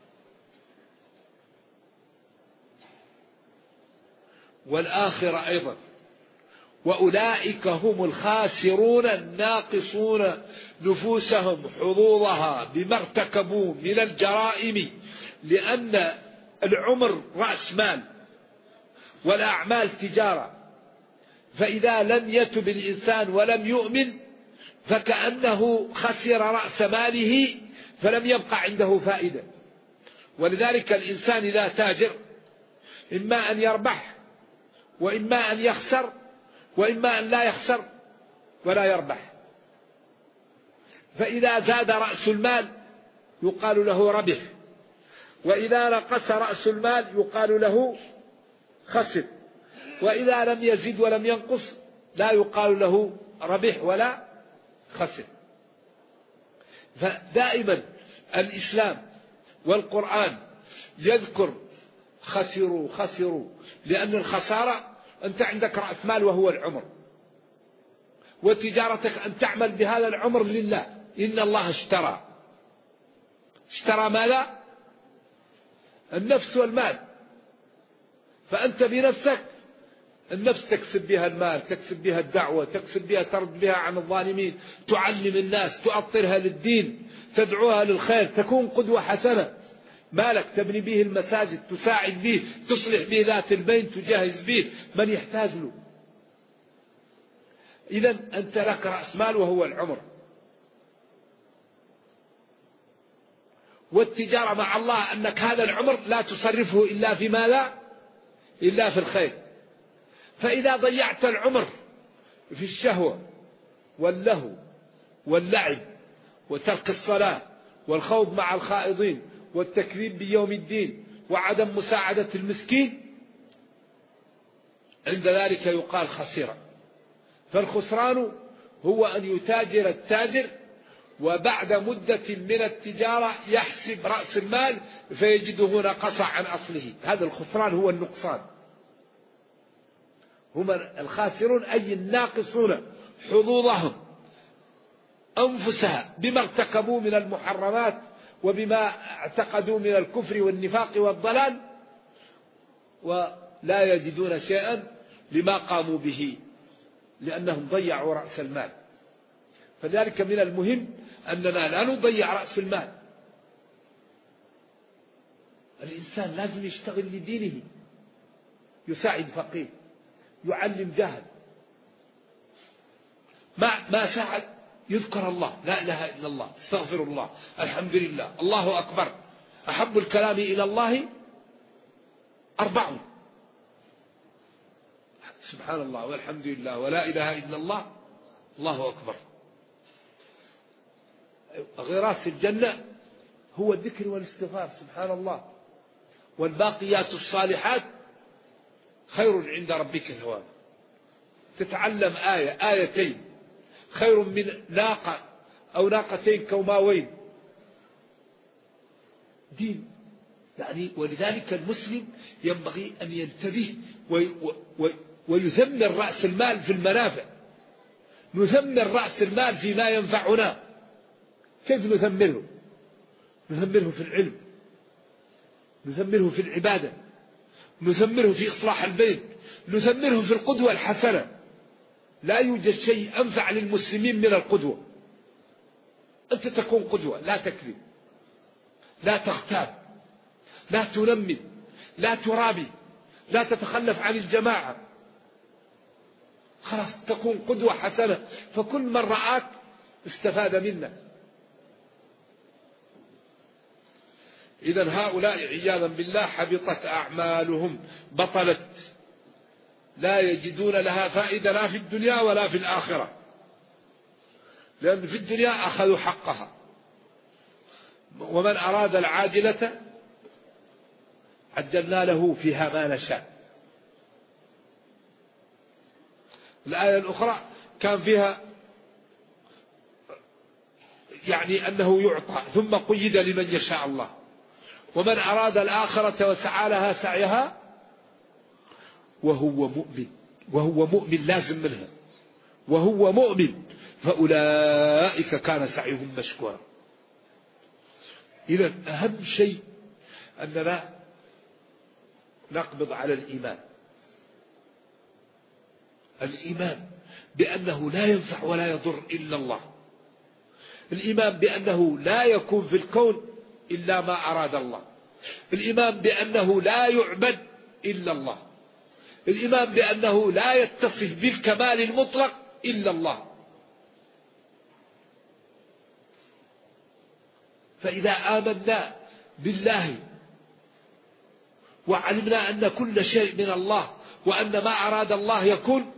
والآخرة أيضا. وأولئك هم الخاسرون الناقصون نفوسهم حظوظها بما ارتكبوا من الجرائم، لأن العمر رأس مال والأعمال تجارة، فإذا لم يتب الإنسان ولم يؤمن فكأنه خسر رأس ماله فلم يبقى عنده فائدة. ولذلك الإنسان إذا تاجر إما أن يربح وإما أن يخسر وإما أن لا يخسر ولا يربح. فإذا زاد رأس المال يقال له ربح، وإذا نقص رأس المال يقال له خسر، وإذا لم يزد ولم ينقص لا يقال له ربح ولا خسر. فدائما الإسلام والقرآن يذكر خسروا، لأن الخسارة أنت عندك رأس مال وهو العمر، وتجارتك أن تعمل بهذا العمر لله. إن الله اشترى ماذا؟ النفس والمال. فأنت بنفسك، النفس تكسب بها المال، تكسب بها الدعوة، تكسب بها ترد بها عن الظالمين، تعلم الناس، تؤطرها للدين، تدعوها للخير، تكون قدوة حسنة. مالك تبني به المساجد، تساعد به، تصلح به ذات البين، تجهز به من يحتاج له. إذن أنت لك رأس مال وهو العمر. والتجارة مع الله أنك هذا العمر لا تصرفه إلا في ماذا؟ إلا في الخير. فإذا ضيعت العمر في الشهوة واللهو واللعب وترك الصلاة والخوض مع الخائضين والتكذيب بيوم الدين وعدم مساعدة المسكين، عند ذلك يقال خسر. فالخسران هو أن يتاجر التاجر وبعد مدة من التجارة يحسب رأس المال فيجده نقص عن أصله. هذا الخسران هو النقصان. هم الخاسرون أي الناقصون حظوظهم أنفسها بما ارتكبوا من المحرمات وبما اعتقدوا من الكفر والنفاق والضلال، ولا يجدون شيئا لما قاموا به لأنهم ضيعوا رأس المال. فذلك من المهم أننا لا نضيع رأس المال. الإنسان لازم يشتغل لدينه، يساعد فقير، يعلم جاهل، ما ساعد يذكر الله، لا إله إلا الله، استغفر الله، الحمد لله، الله أكبر. أحب الكلام إلى الله 4: سبحان الله والحمد لله ولا إله إلا الله، الله أكبر. غراس الجنة هو الذكر والاستغفار، سبحان الله. والباقيات الصالحات خير عند ربك ثوابا. تتعلم آية آيتين خير من ناقة أو ناقتين كوماوين. دين يعني. ولذلك المسلم ينبغي أن ينتبه ويثمر رأس المال في المنافع. نثمر رأس المال فيما ينفعنا. كيف نثمره؟ نثمره في العلم، نثمره في العبادة، نثمره في إصلاح البيت، نثمره في القدوة الحسنة. لا يوجد شيء أنفع للمسلمين من القدوة. أنت تكون قدوة، لا تكذب، لا تغتاب، لا تنمي، لا ترابي، لا تتخلف عن الجماعة. خلاص تكون قدوة حسنة، فكل من رآك استفاد منك. إذن هؤلاء عياذا بالله حبطت أعمالهم، بطلت، لا يجدون لها فائدة لا في الدنيا ولا في الآخرة. لأن في الدنيا أخذوا حقها. ومن أراد العاجلة عجلنا له فيها ما نشاء. الآية الأخرى كان فيها يعني أنه يعطى ثم قيد لمن يشاء الله. ومن أراد الآخرة وسعى لها سعيها وهو مؤمن لازم منها، وهو مؤمن فأولئك كان سعيهم مشكورا. إذن أهم شيء أننا نقبض على الإيمان بأنه لا ينفع ولا يضر إلا الله. الإيمان بأنه لا يكون في الكون إلا ما أراد الله. الإيمان بأنه لا يعبد إلا الله. الإيمان بأنه لا يتصف بالكمال المطلق إلا الله. فإذا آمنا بالله وعلمنا أن كل شيء من الله وأن ما أراد الله يكون،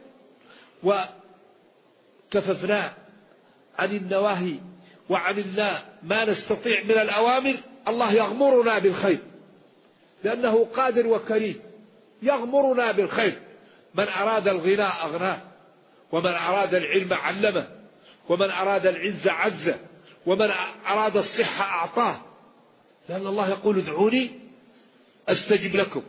وكففنا عن النواهي وعملنا ما نستطيع من الأوامر، الله يغمرنا بالخير لأنه قادر وكريم، يغمرنا بالخير. من أراد الغناء أغناه، ومن أراد العلم علمه، ومن أراد العزة عزه، ومن أراد الصحة أعطاه. لأن الله يقول ادعوني أستجب لكم،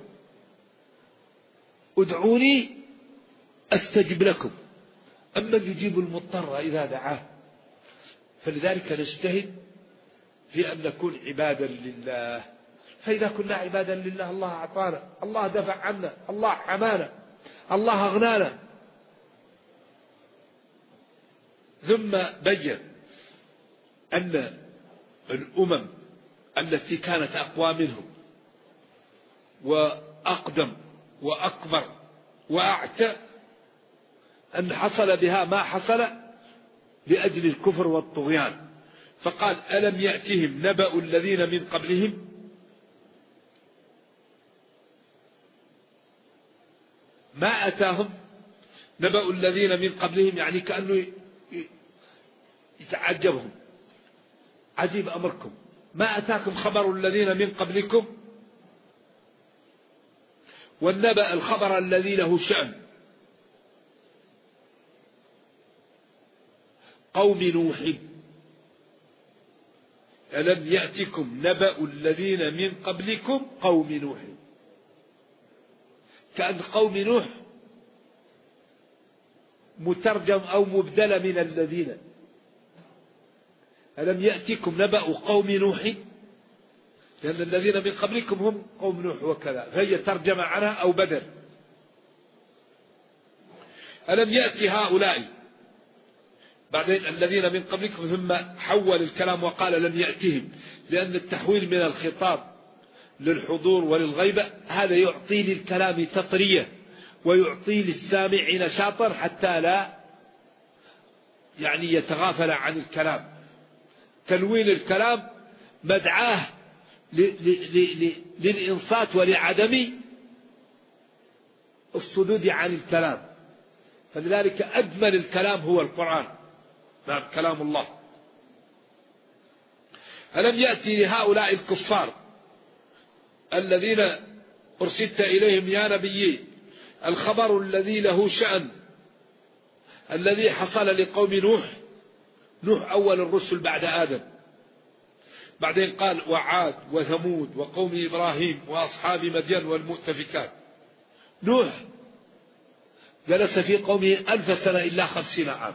ادعوني أستجب لكم، أما يجيب المضطر إذا دعاه. فلذلك نجتهد في أن نكون عبادا لله. فإذا كنا عبادا لله الله أعطانا، الله دفع عنا، الله حمانا، الله أغنانا. ثم بين أن الأمم التي كانت أقوى منهم وأقدم وأكبر وأعتى أن حصل بها ما حصل لأجل الكفر والطغيان. فقال ألم يأتهم نبأ الذين من قبلهم ما أتاهم نبأ الذين من قبلهم، يعني كأنه يتعجبهم، عجيب أمركم، ما أتاكم خبر الذين من قبلكم. والنبأ الخبر الذي له شأن. قوم نوح ألم يأتكم نبأ الذين من قبلكم قوم نوح، كأن قوم نوح مترجم أو مبدل من الذين. ألم يأتكم نبأ قوم نوح، لأن الذين من قبلكم هم قوم نوح وكذا، فهي ترجمة عنها أو بدل. ألم يأتي هؤلاء، بعدين الذين من قبلكم، ثم حول الكلام وقال لم يأتهم، لأن التحويل من الخطاب للحضور وللغيبة هذا يعطي للكلام تطرية ويعطي للسامع نشاطا حتى لا يتغافل عن الكلام. تلوين الكلام مدعاه للإنصات ولعدم الصدود عن الكلام، فلذلك أجمل الكلام هو القرآن، نعم كلام الله. ألم يأتي لهؤلاء الكفار الذين أرسلت إليهم يا نبي الخبر الذي له شأن الذي حصل لقوم نوح أول الرسل بعد آدم، بعدين قال وعاد وثمود وقوم إبراهيم وأصحاب مدين والمؤتفكات. نوح جلس في قومه 1000 سنة إلا 50 عام،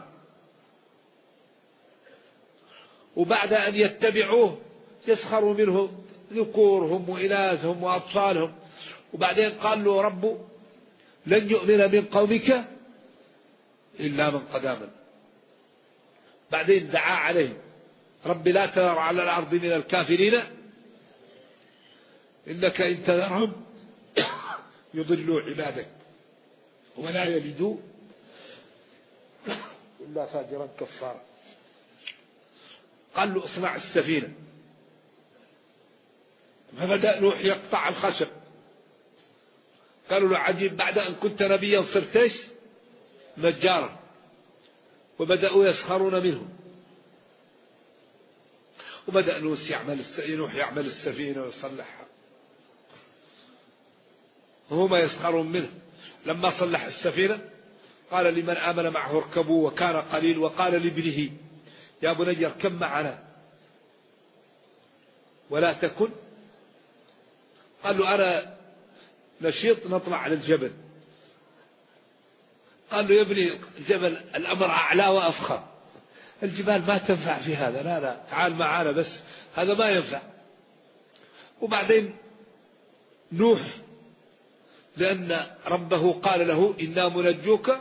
وبعد أن يتبعوه يسخروا منه ذكورهم وإناثهم وأطفالهم، وبعدين قال له رب لن يؤمن من قومك إلا من قد آمن. بعدين دعا عليهم رب لا تذر على الأرض من الكافرين إنك إن تذرهم يضلوا عبادك ولا يلدوا إلا فاجرا كفارا. قال له اصنع السفينة، فبدأ نوح يقطع الخشب. قالوا له عجيب بعد أن كنت نبيا صرت نجارا، وبدأوا يسخرون منه، وبدأ نوح يعمل السفينة ويصلحها، وهم يسخرون منه. لما صلح السفينة قال لمن آمن معه اركبوا وكان قليل، وقال لابنه يا بني اركب معنا ولا تكن. قال له أنا نشيط نطلع على الجبل. قال له يا ابني الجبل الأمر أعلى وأفخر، الجبال ما تنفع في هذا، لا تعال معنا بس هذا ما ينفع. وبعدين نوح لأن ربه قال له إنا منجوك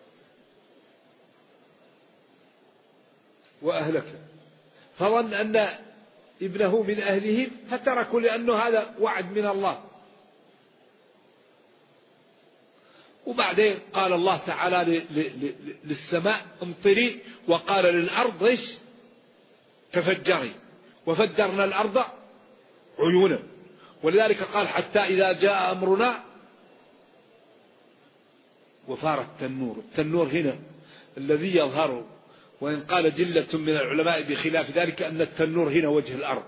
وأهلك، فظن أن ابنه من أهلهم فتركوا، لأنه هذا وعد من الله. وبعدين قال الله تعالى للسماء امطري، وقال للأرض تفجري، وفجرنا الأرض عيونا. ولذلك قال حتى إذا جاء أمرنا وفار التنور. التنور هنا الذي يظهر، وإن قال جلة من العلماء بخلاف ذلك أن التنور هنا وجه الأرض،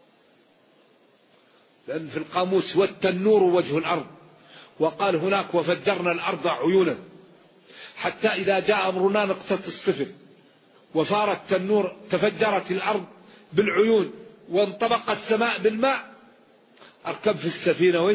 لأن في القاموس والتنور وجه الأرض، وقال هناك وفجرنا الأرض عيونا حتى إذا جاء أمرنا نقطة الصفر وفار التنور تفجرت الأرض بالعيون وانطبق السماء بالماء. أركب في السفينة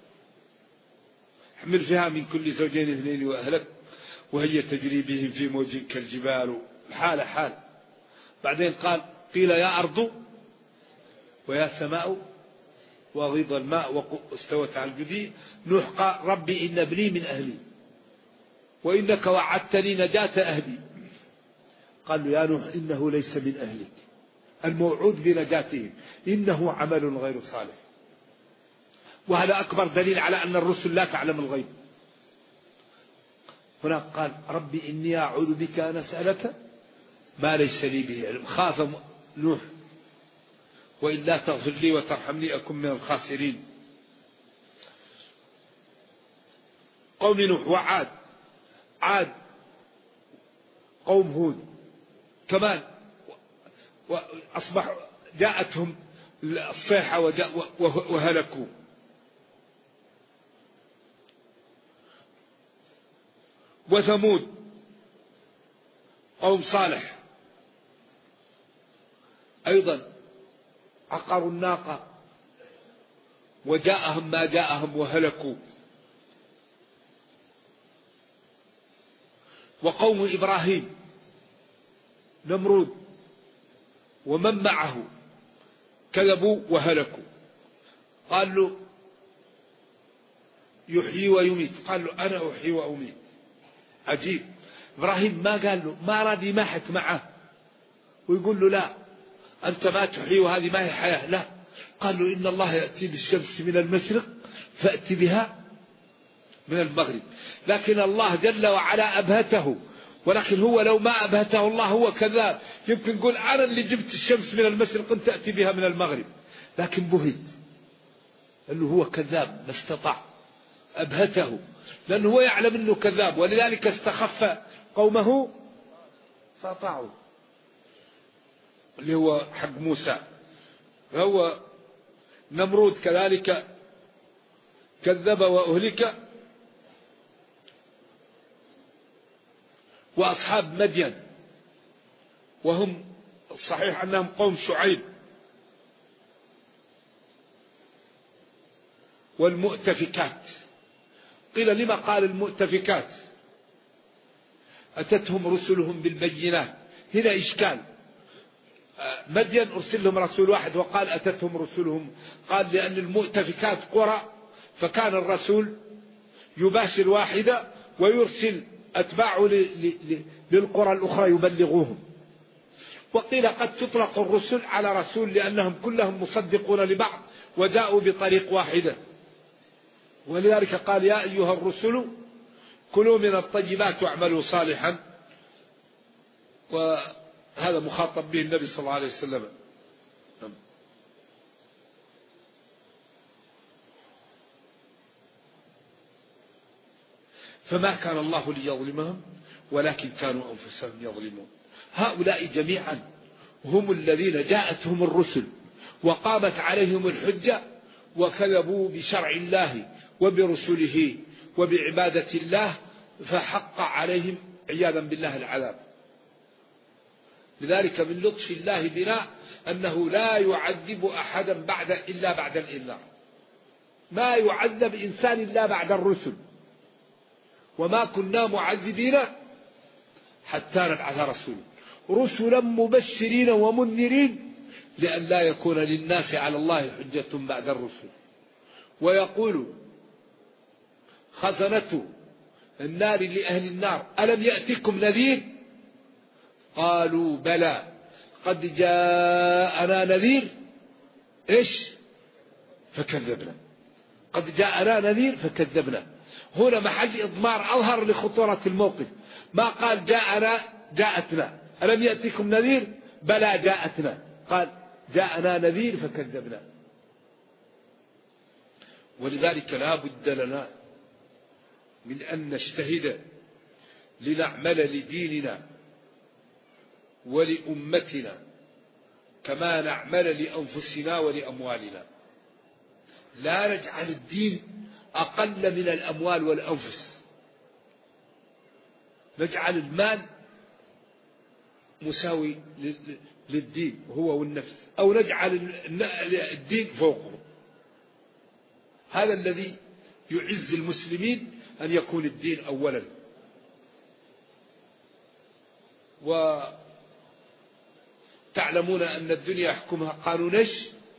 احمل فيها من كل زوجين اثنين وأهلك وهي تجري بهم في موج كالجبال حال حال. بعدين قيل يا أرض ويا سماء وغيض الماء واستوت على الجدي. نوح قال ربي إن ابني من أهلي وإنك وعدتني نجاة أهلي. قال له يا نوح إنه ليس من أهلك، الموعود بنجاتهم إنه عمل غير صالح. وهذا أكبر دليل على أن الرسل لا تعلم الغيب. هناك قال ربي إني أعوذ بك أن أسألك ما ليس لي به علم. خاف نوح وإلا تغفر لي وترحمني أكن من الخاسرين. قوم نوح وعاد، عاد قوم هود كمان، وأصبح جاءتهم الصيحة وهلكوا. وثمود قوم صالح أيضا عقروا الناقة وجاءهم ما جاءهم وهلكوا. وقوم إبراهيم نمرود ومن معه كذبوا وهلكوا. قال له يحيي ويميت، قال له أنا أحيي وأميت. عجيب، إبراهيم ما قال له، ما راد يماحك معه ويقول له لا أنت ما تحيي وهذه ما هي حياة، لا، قال له إن الله يأتي بالشمس من المشرق فأتي بها من المغرب. لكن الله جل وعلا أبهته، ولكن هو لو ما أبهته الله هو كذاب، يمكن يقول أنا اللي جبت الشمس من المشرق أنت تأتي بها من المغرب، لكن بهت أنه هو كذاب ما استطاع، أبهته لأنه هو يعلم أنه كذاب، ولذلك استخف قومه فأطاعوا، اللي هو حق موسى. فهو نمرود كذلك كذب وأهلك. وأصحاب مدين وهم صحيح أنهم قوم شعيب. والمؤتفكات، قيل لما قال المؤتفكات؟ أتتهم رسلهم بالبينات، هنا إشكال. مدين أرسل لهم رسول واحد وقال أتتهم رسلهم، قال لأن المؤتفكات قرى، فكان الرسول يباشر واحدة ويرسل أتباعه للقرى الأخرى يبلغوهم. وقيل قد تطلق الرسل على رسول لأنهم كلهم مصدقون لبعض وجاءوا بطريق واحدة، ولذلك قال يا أيها الرسل كلوا من الطيبات واعملوا صالحا، وهذا مخاطب به النبي صلى الله عليه وسلم. فما كان الله ليظلمهم ولكن كانوا أنفسهم يظلمون. هؤلاء جميعا هم الذين جاءتهم الرسل وقامت عليهم الحجة وكذبوا بشرع الله وبرسله وبعبادة الله، فحق عليهم عياذا بالله العذاب. لذلك من لطف الله بنا أنه لا يعذب أحدا إلا بعد الإنذار، ما يعذب إنسان إلا بعد الرسل، وما كنا معذبين حتى نبعث رسولا، رسلا مبشرين ومنذرين لأن لا يكون للناس على الله حجة بعد الرسل. ويقول خزنة النار لأهل النار ألم يأتكم نذير؟ قالوا بلى قد جاءنا نذير إيش فكذبنا، قد جاءنا نذير فكذبنا. هنا محل إضمار أظهر لخطورة الموقف، ما قال جاءتنا ألم يأتكم نذير، بلى جاءتنا، قال جاءنا نذير فكذبنا. ولذلك لا بد لنا من أن نجتهد لنعمل لديننا ولأمتنا كما نعمل لأنفسنا ولأموالنا، لا نجعل الدين أقل من الأموال والأنفس، نجعل المال مساوي للدين هو والنفس، أو نجعل الدين فوقه. هذا الذي يعز المسلمين أن يكون الدين أولا. وتعلمون أن الدنيا يحكمها قانون إيش؟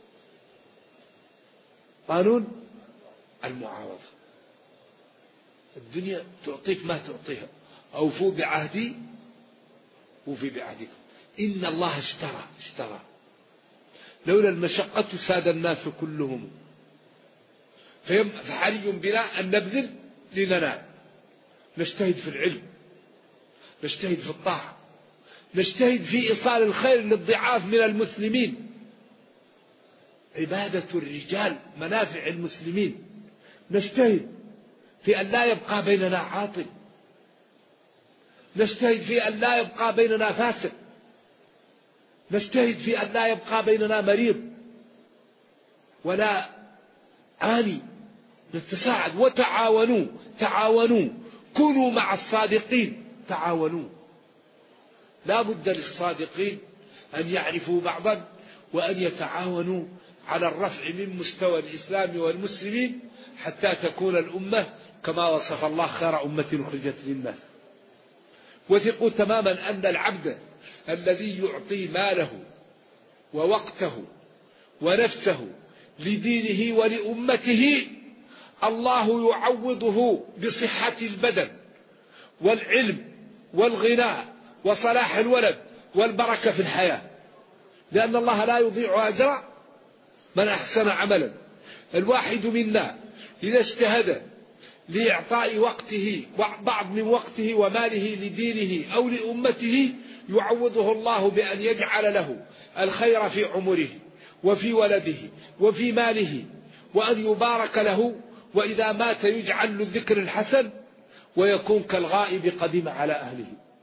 قانون المعاوضة. الدنيا تعطيك ما تعطيها، أوفوا بعهدي وفي بعهدكم، إن الله اشترى، لولا المشقة ساد الناس كلهم. فحري بنا أن نبذل لننال، نجتهد في العلم، نجتهد في الطاعة، نجتهد في إيصال الخير للضعاف من المسلمين. عبادة الرجال منافع المسلمين، نجتهد في أن لا يبقى بيننا عاطل، نجتهد في أن لا يبقى بيننا فاسق، نجتهد في أن لا يبقى بيننا مريض ولا عاني، نتساعد. وتعاونوا كونوا مع الصادقين، تعاونوا. لا بد للصادقين أن يعرفوا بعضا وأن يتعاونوا على الرفع من مستوى الإسلام والمسلمين حتى تكون الأمة كما وصف الله خير أمة أخرجت للناس. وثقوا تماما أن العبد الذي يعطي ماله ووقته ونفسه لدينه ولأمته الله يعوضه بصحة البدن والعلم والغناء وصلاح الولد والبركة في الحياة، لأن الله لا يضيع أجر من أحسن عملا. الواحد منا إذا اجتهد لإعطاء وقته بعض من وقته وماله لدينه أو لأمته يعوضه الله بأن يجعل له الخير في عمره وفي ولده وفي ماله، وأن يبارك له، وإذا مات يجعل له الذكر الحسن ويكون كالغائب قدم على أهله.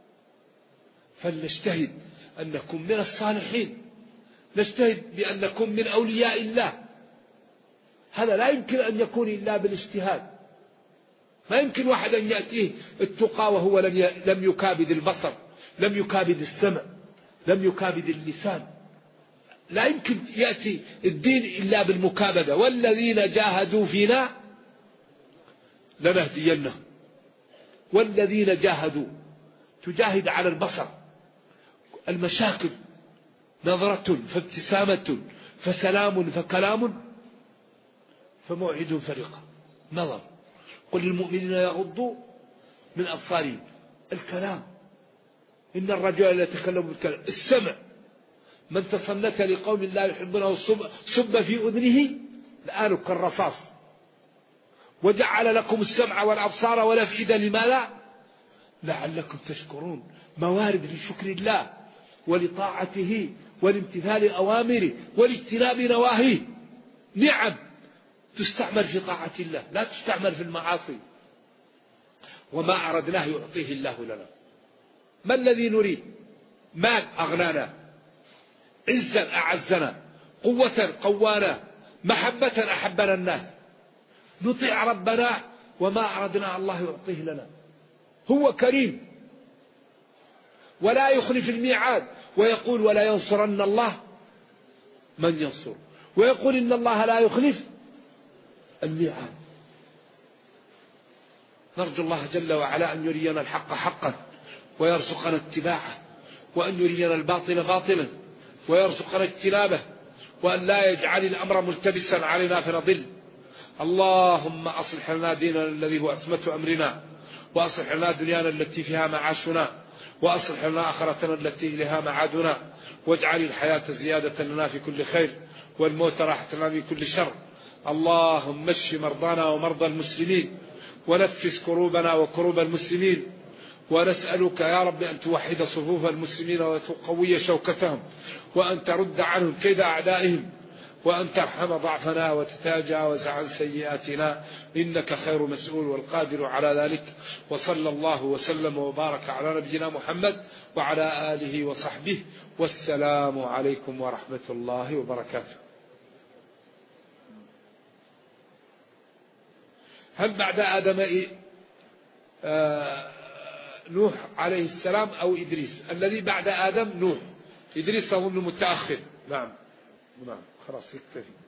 فلنجتهد أن نكون من الصالحين، نجتهد بأن نكون من أولياء الله. هذا لا يمكن أن يكون إلا بالاجتهاد. ما يمكن واحد أن يأتيه التقى وهو لم يكابد البصر، لم يكابد السمع، لم يكابد اللسان. لا يمكن يأتي الدين إلا بالمكابدة. والذين جاهدوا فينا لنهدينهم. والذين جاهدوا، تجاهد على البصر، المشاكل، نظرة فابتسامة فسلام فكلام فموعد فرقة، نظر. قل للمؤمنين يغضوا من أبصارهم. الكلام، إن الرجل لا يتكلم بالكلام. السمع، من تصنت لقوم لا يحبونه صب في أذنه الآن كالرصاص. وجعل لكم السمع والأبصار والأفئدة لماذا؟ لعلكم تشكرون. موارد لشكر الله ولطاعته ولامتثال أوامره والاجتناب نواهيه. نعم تستعمل في طاعة الله، لا تستعمل في المعاصي. وما أردناه يعطيه الله لنا. ما الذي نريد؟ مال أغنانا، عزا أعزنا، قوة قوانا، محبة أحبنا الناس. نطيع ربنا وما أردنا الله يعطيه لنا. هو كريم ولا يخلف الميعاد، ويقول ولا ينصرن الله من ينصر، ويقول إن الله لا يخلف الميعاد. نرجو الله جل وعلا أن يرينا الحق حقا ويرزقنا اتباعه، وأن يرينا الباطل باطلا ويرزقنا اجتنابه، وأن لا يجعل الأمر ملتبسا علينا فنضل. اللهم أصلح لنا ديننا الذي هو عصمة أمرنا، وأصلح لنا دنيانا التي فيها معاشنا، وأصلح لنا آخرتنا التي إليها معادنا، واجعل الحياة زيادة لنا في كل خير والموت راحة لنا من كل شر. اللهم اشف مرضانا ومرضى المسلمين، ونفس كروبنا وكروب المسلمين، ونسألك يا رب أن توحد صفوف المسلمين وتقوي شوكتهم، وأن ترد عنهم كيد أعدائهم، وأن ترحم ضعفنا وتتجاوز عن سيئاتنا، إنك خير مسؤول والقادر على ذلك. وصلى الله وسلم وبارك على نبينا محمد وعلى آله وصحبه، والسلام عليكم ورحمة الله وبركاته. هل بعد آدم نوح عليه السلام أو إدريس؟ الذي بعد آدم نوح، إدريس أظن متأخر. نعم خلاص يكتفي.